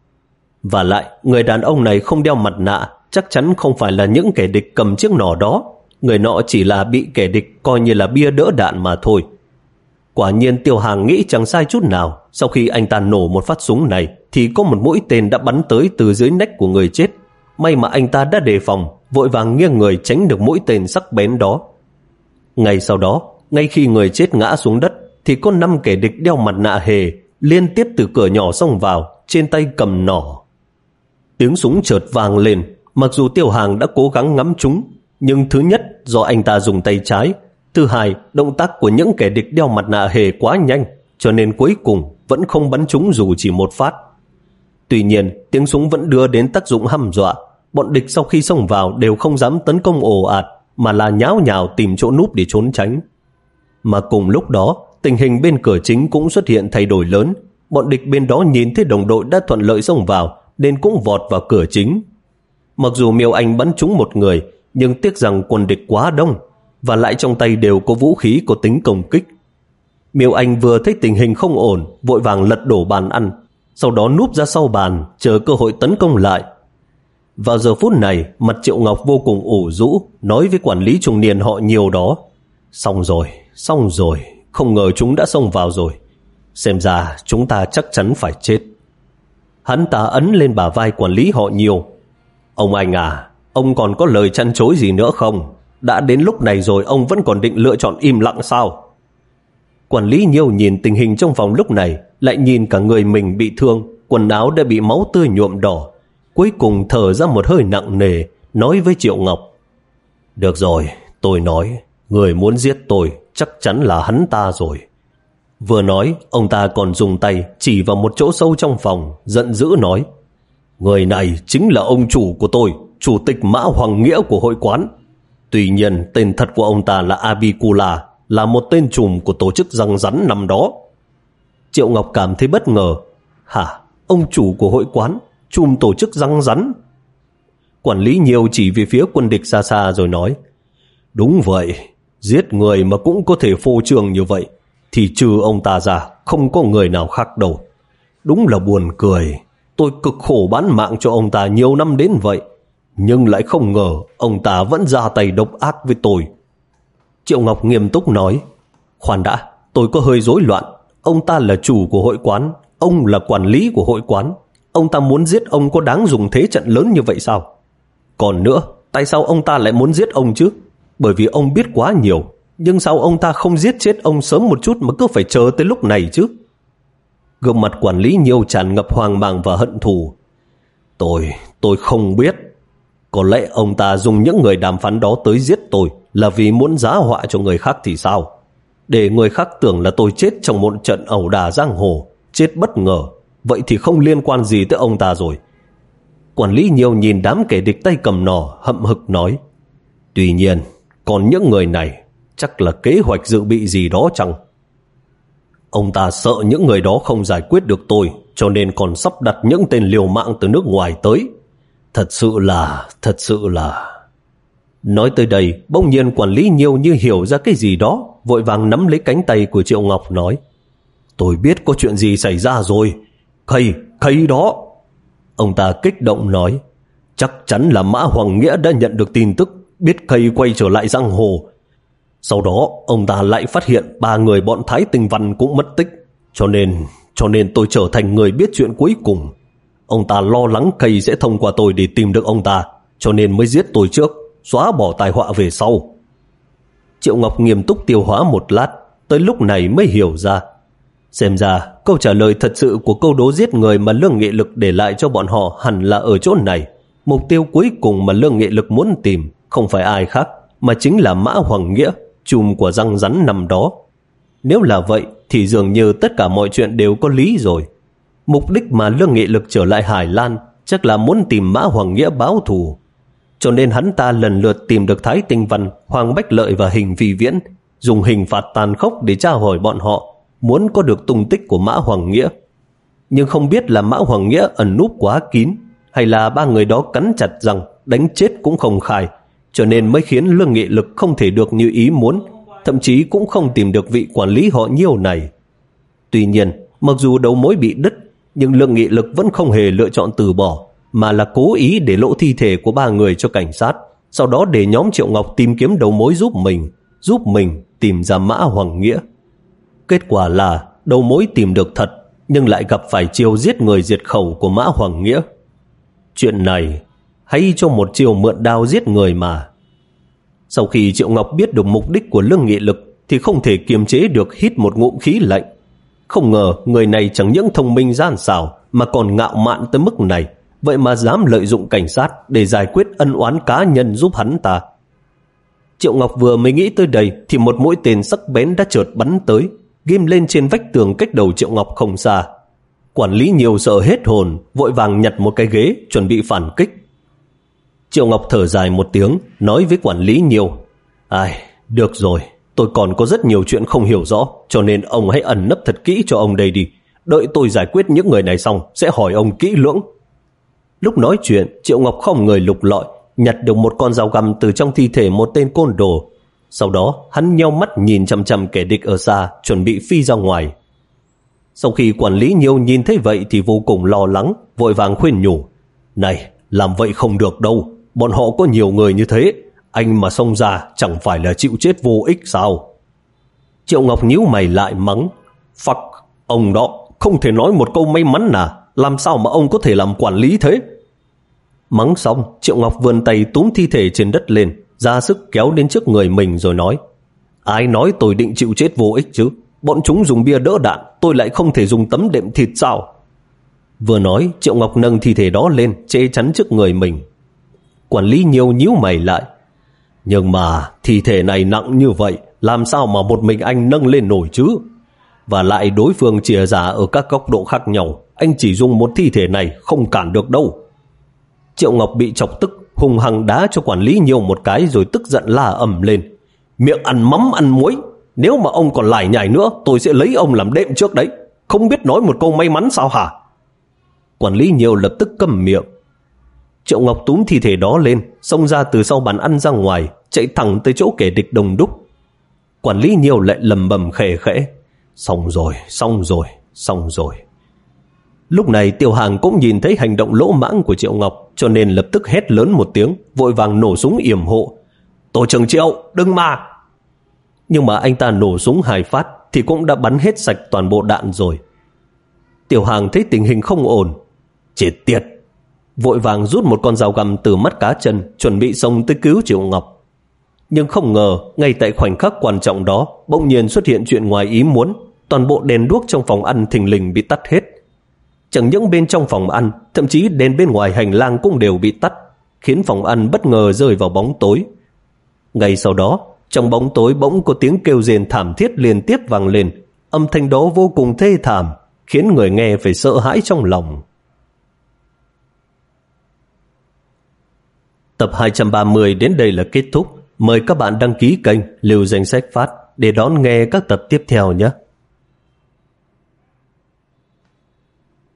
Và lại, người đàn ông này không đeo mặt nạ, chắc chắn không phải là những kẻ địch cầm chiếc nỏ đó. Người nọ chỉ là bị kẻ địch coi như là bia đỡ đạn mà thôi. Quả nhiên Tiêu Hằng nghĩ chẳng sai chút nào. Sau khi anh ta nổ một phát súng này thì có một mũi tên đã bắn tới từ dưới nách của người chết. May mà anh ta đã đề phòng, vội vàng nghiêng người tránh được mũi tên sắc bén đó. Ngay sau đó, ngay khi người chết ngã xuống đất thì có năm kẻ địch đeo mặt nạ hề liên tiếp từ cửa nhỏ xông vào, trên tay cầm nỏ. Tiếng súng chợt vang lên. Mặc dù Tiêu Hằng đã cố gắng ngắm chúng, nhưng thứ nhất do anh ta dùng tay trái, thứ hai động tác của những kẻ địch đeo mặt nạ hề quá nhanh, cho nên cuối cùng vẫn không bắn chúng dù chỉ một phát. Tuy nhiên tiếng súng vẫn đưa đến tác dụng hăm dọa. Bọn địch sau khi xông vào đều không dám tấn công ồ ạt, mà là nháo nhào tìm chỗ núp để trốn tránh. Mà cùng lúc đó, tình hình bên cửa chính cũng xuất hiện thay đổi lớn. Bọn địch bên đó nhìn thấy đồng đội đã thuận lợi xông vào nên cũng vọt vào cửa chính. Mặc dù Miêu Anh bắn trúng một người, nhưng tiếc rằng quân địch quá đông, và lại trong tay đều có vũ khí có tính công kích. Miêu Anh vừa thấy tình hình không ổn, vội vàng lật đổ bàn ăn, sau đó núp ra sau bàn, chờ cơ hội tấn công lại. Vào giờ phút này, mặt Triệu Ngọc vô cùng ủ rũ, nói với quản lý trung niên họ Nhiều đó, xong rồi, xong rồi, không ngờ chúng đã xông vào rồi. Xem ra chúng ta chắc chắn phải chết. Hắn ta ấn lên bả vai quản lý họ Nhiều. Ông anh à, ông còn có lời chăn chối gì nữa không? Đã đến lúc này rồi ông vẫn còn định lựa chọn im lặng sao? Quản lý Nhiều nhìn tình hình trong phòng lúc này, lại nhìn cả người mình bị thương, quần áo đã bị máu tươi nhuộm đỏ. Cuối cùng thở ra một hơi nặng nề, nói với Triệu Ngọc, Được rồi, tôi nói, người muốn giết tôi chắc chắn là hắn ta rồi. Vừa nói, ông ta còn dùng tay chỉ vào một chỗ sâu trong phòng, giận dữ nói: người này chính là ông chủ của tôi, chủ tịch Mã Hoàng Nghĩa của hội quán. Tuy nhiên, tên thật của ông ta là Abikula, là một tên trùm của tổ chức răng rắn năm đó. Triệu Ngọc cảm thấy bất ngờ. Hả? Ông chủ của hội quán, trùm tổ chức răng rắn? Quản lý Nhiều chỉ về phía quân địch xa xa rồi nói: đúng vậy, giết người mà cũng có thể phô trương như vậy, thì trừ ông ta ra không có người nào khác đâu. Đúng là buồn cười, tôi cực khổ bán mạng cho ông ta nhiều năm đến vậy, nhưng lại không ngờ ông ta vẫn ra tay độc ác với tôi. Triệu Ngọc nghiêm túc nói: khoan đã, tôi có hơi rối loạn. Ông ta là chủ của hội quán, ông là quản lý của hội quán. Ông ta muốn giết ông có đáng dùng thế trận lớn như vậy sao? Còn nữa, tại sao ông ta lại muốn giết ông chứ? Bởi vì ông biết quá nhiều. Nhưng sao ông ta không giết chết ông sớm một chút mà cứ phải chờ tới lúc này chứ? Gương mặt quản lý Nhiều tràn ngập hoang mang và hận thù. Tôi, tôi không biết. Có lẽ ông ta dùng những người đàm phán đó tới giết tôi là vì muốn giá họa cho người khác thì sao? Để người khác tưởng là tôi chết trong một trận ẩu đả giang hồ, chết bất ngờ, vậy thì không liên quan gì tới ông ta rồi. Quản lý Nhiều nhìn đám kẻ địch tay cầm nỏ, hậm hực nói: tuy nhiên, còn những người này chắc là kế hoạch dự bị gì đó chăng? Ông ta sợ những người đó không giải quyết được tôi, cho nên còn sắp đặt những tên liều mạng từ nước ngoài tới. Thật sự là, thật sự là... Nói tới đây, bỗng nhiên quản lý Nhiều như hiểu ra cái gì đó, vội vàng nắm lấy cánh tay của Triệu Ngọc nói: tôi biết có chuyện gì xảy ra rồi. Khay, khay đó. Ông ta kích động nói: chắc chắn là Mã Hoàng Nghĩa đã nhận được tin tức, biết Khay quay trở lại giang hồ. Sau đó, ông ta lại phát hiện ba người bọn Thái Tinh Văn cũng mất tích. Cho nên, cho nên tôi trở thành người biết chuyện cuối cùng. Ông ta lo lắng Khay sẽ thông qua tôi để tìm được ông ta, cho nên mới giết tôi trước, xóa bỏ tai họa về sau. Triệu Ngọc nghiêm túc tiêu hóa một lát, tới lúc này mới hiểu ra. Xem ra, câu trả lời thật sự của câu đố giết người mà Lương Nghị Lực để lại cho bọn họ hẳn là ở chỗ này. Mục tiêu cuối cùng mà Lương Nghị Lực muốn tìm không phải ai khác, mà chính là Mã Hoàng Nghĩa, trùm của răng rắn năm đó. Nếu là vậy, thì dường như tất cả mọi chuyện đều có lý rồi. Mục đích mà Lương Nghị Lực trở lại Hải Lan chắc là muốn tìm Mã Hoàng Nghĩa báo thù. Cho nên hắn ta lần lượt tìm được Thái Tinh Văn, Hoàng Bách Lợi và Hình Phi Viễn, dùng hình phạt tàn khốc để tra hỏi bọn họ, muốn có được tung tích của Mã Hoàng Nghĩa. Nhưng không biết là Mã Hoàng Nghĩa ẩn núp quá kín, hay là ba người đó cắn chặt răng, đánh chết cũng không khai, cho nên mới khiến Lương Nghị Lực không thể được như ý muốn, thậm chí cũng không tìm được vị quản lý họ Nhiêu này. Tuy nhiên, mặc dù đầu mối bị đứt, nhưng Lương Nghị Lực vẫn không hề lựa chọn từ bỏ, mà là cố ý để lộ thi thể của ba người cho cảnh sát, sau đó để nhóm Triệu Ngọc tìm kiếm đầu mối giúp mình, giúp mình tìm ra Mã Hoàng Nghĩa. Kết quả là đầu mối tìm được thật, nhưng lại gặp phải chiêu giết người diệt khẩu của Mã Hoàng Nghĩa. Chuyện này hay cho một chiêu mượn đao giết người mà. Sau khi Triệu Ngọc biết được mục đích của Lương Nghị Lực thì không thể kiềm chế được hít một ngụm khí lạnh. Không ngờ người này chẳng những thông minh gian xảo mà còn ngạo mạn tới mức này, vậy mà dám lợi dụng cảnh sát để giải quyết ân oán cá nhân giúp hắn ta. Triệu Ngọc vừa mới nghĩ tới đây thì một mũi tên sắc bén đã chợt bắn tới, ghim lên trên vách tường cách đầu Triệu Ngọc không xa. Quản lý Nhiều sợ hết hồn, vội vàng nhặt một cái ghế chuẩn bị phản kích. Triệu Ngọc thở dài một tiếng, nói với quản lý Nhiều: ai, được rồi, tôi còn có rất nhiều chuyện không hiểu rõ, cho nên ông hãy ẩn nấp thật kỹ cho ông đây đi. Đợi tôi giải quyết những người này xong sẽ hỏi ông kỹ lưỡng. Lúc nói chuyện, Triệu Ngọc không người lục lọi, nhặt được một con dao găm từ trong thi thể một tên côn đồ. Sau đó hắn nheo mắt nhìn chằm chằm kẻ địch ở xa, chuẩn bị phi ra ngoài. Sau khi quản lý Nhiều nhìn thấy vậy thì vô cùng lo lắng, vội vàng khuyên nhủ: này, làm vậy không được đâu, bọn họ có nhiều người như thế, anh mà xông ra chẳng phải là chịu chết vô ích sao? Triệu Ngọc nhíu mày lại mắng: fuck, ông đó không thể nói một câu may mắn à? Làm sao mà ông có thể làm quản lý thế? Mắng xong, Triệu Ngọc vươn tay túm thi thể trên đất lên, ra sức kéo đến trước người mình rồi nói: ai nói tôi định chịu chết vô ích chứ? Bọn chúng dùng bia đỡ đạn, tôi lại không thể dùng tấm đệm thịt sao? Vừa nói, Triệu Ngọc nâng thi thể đó lên, che chắn trước người mình. Quản lý Nhiều nhíu mày lại: Nhưng mà thi thể này nặng như vậy, làm sao mà một mình anh nâng lên nổi chứ? Và lại đối phương chìa ra ở các góc độ khác nhau, anh chỉ dùng một thi thể này không cản được đâu. Triệu Ngọc bị chọc tức, hung hăng đá cho quản lý Nhiêu một cái rồi tức giận la ầm lên. Miệng ăn mắm ăn muối, nếu mà ông còn lải nhải nữa tôi sẽ lấy ông làm đệm trước đấy. Không biết nói một câu may mắn sao hả? Quản lý Nhiêu lập tức câm miệng. Triệu Ngọc túm thi thể đó lên, xông ra từ sau bàn ăn ra ngoài, chạy thẳng tới chỗ kẻ địch đông đúc. Quản lý Nhiêu lại lầm bầm khẽ khẽ. Xong rồi, xong rồi, xong rồi. Lúc này Tiêu Hàng cũng nhìn thấy hành động lỗ mãng của Triệu Ngọc, cho nên lập tức hét lớn một tiếng, vội vàng nổ súng yểm hộ. Tổ trưởng Triệu, đừng mà! Nhưng mà anh ta nổ súng hai phát thì cũng đã bắn hết sạch toàn bộ đạn rồi. Tiểu Hàng thấy tình hình không ổn, chết tiệt, vội vàng rút một con dao găm từ mắt cá chân, chuẩn bị xông tới cứu Triệu Ngọc. Nhưng không ngờ, ngay tại khoảnh khắc quan trọng đó, bỗng nhiên xuất hiện chuyện ngoài ý muốn. Toàn bộ đèn đuốc trong phòng ăn thình lình bị tắt hết. Chẳng những bên trong phòng ăn, thậm chí đèn bên ngoài hành lang cũng đều bị tắt, khiến phòng ăn bất ngờ rơi vào bóng tối. Ngay sau đó, trong bóng tối bỗng có tiếng kêu rền thảm thiết liên tiếp vang lên. Âm thanh đó vô cùng thê thảm, khiến người nghe phải sợ hãi trong lòng. Tập hai trăm ba mươi đến đây là kết thúc. Mời các bạn đăng ký kênh Lưu Danh Sách Phát để đón nghe các tập tiếp theo nhé.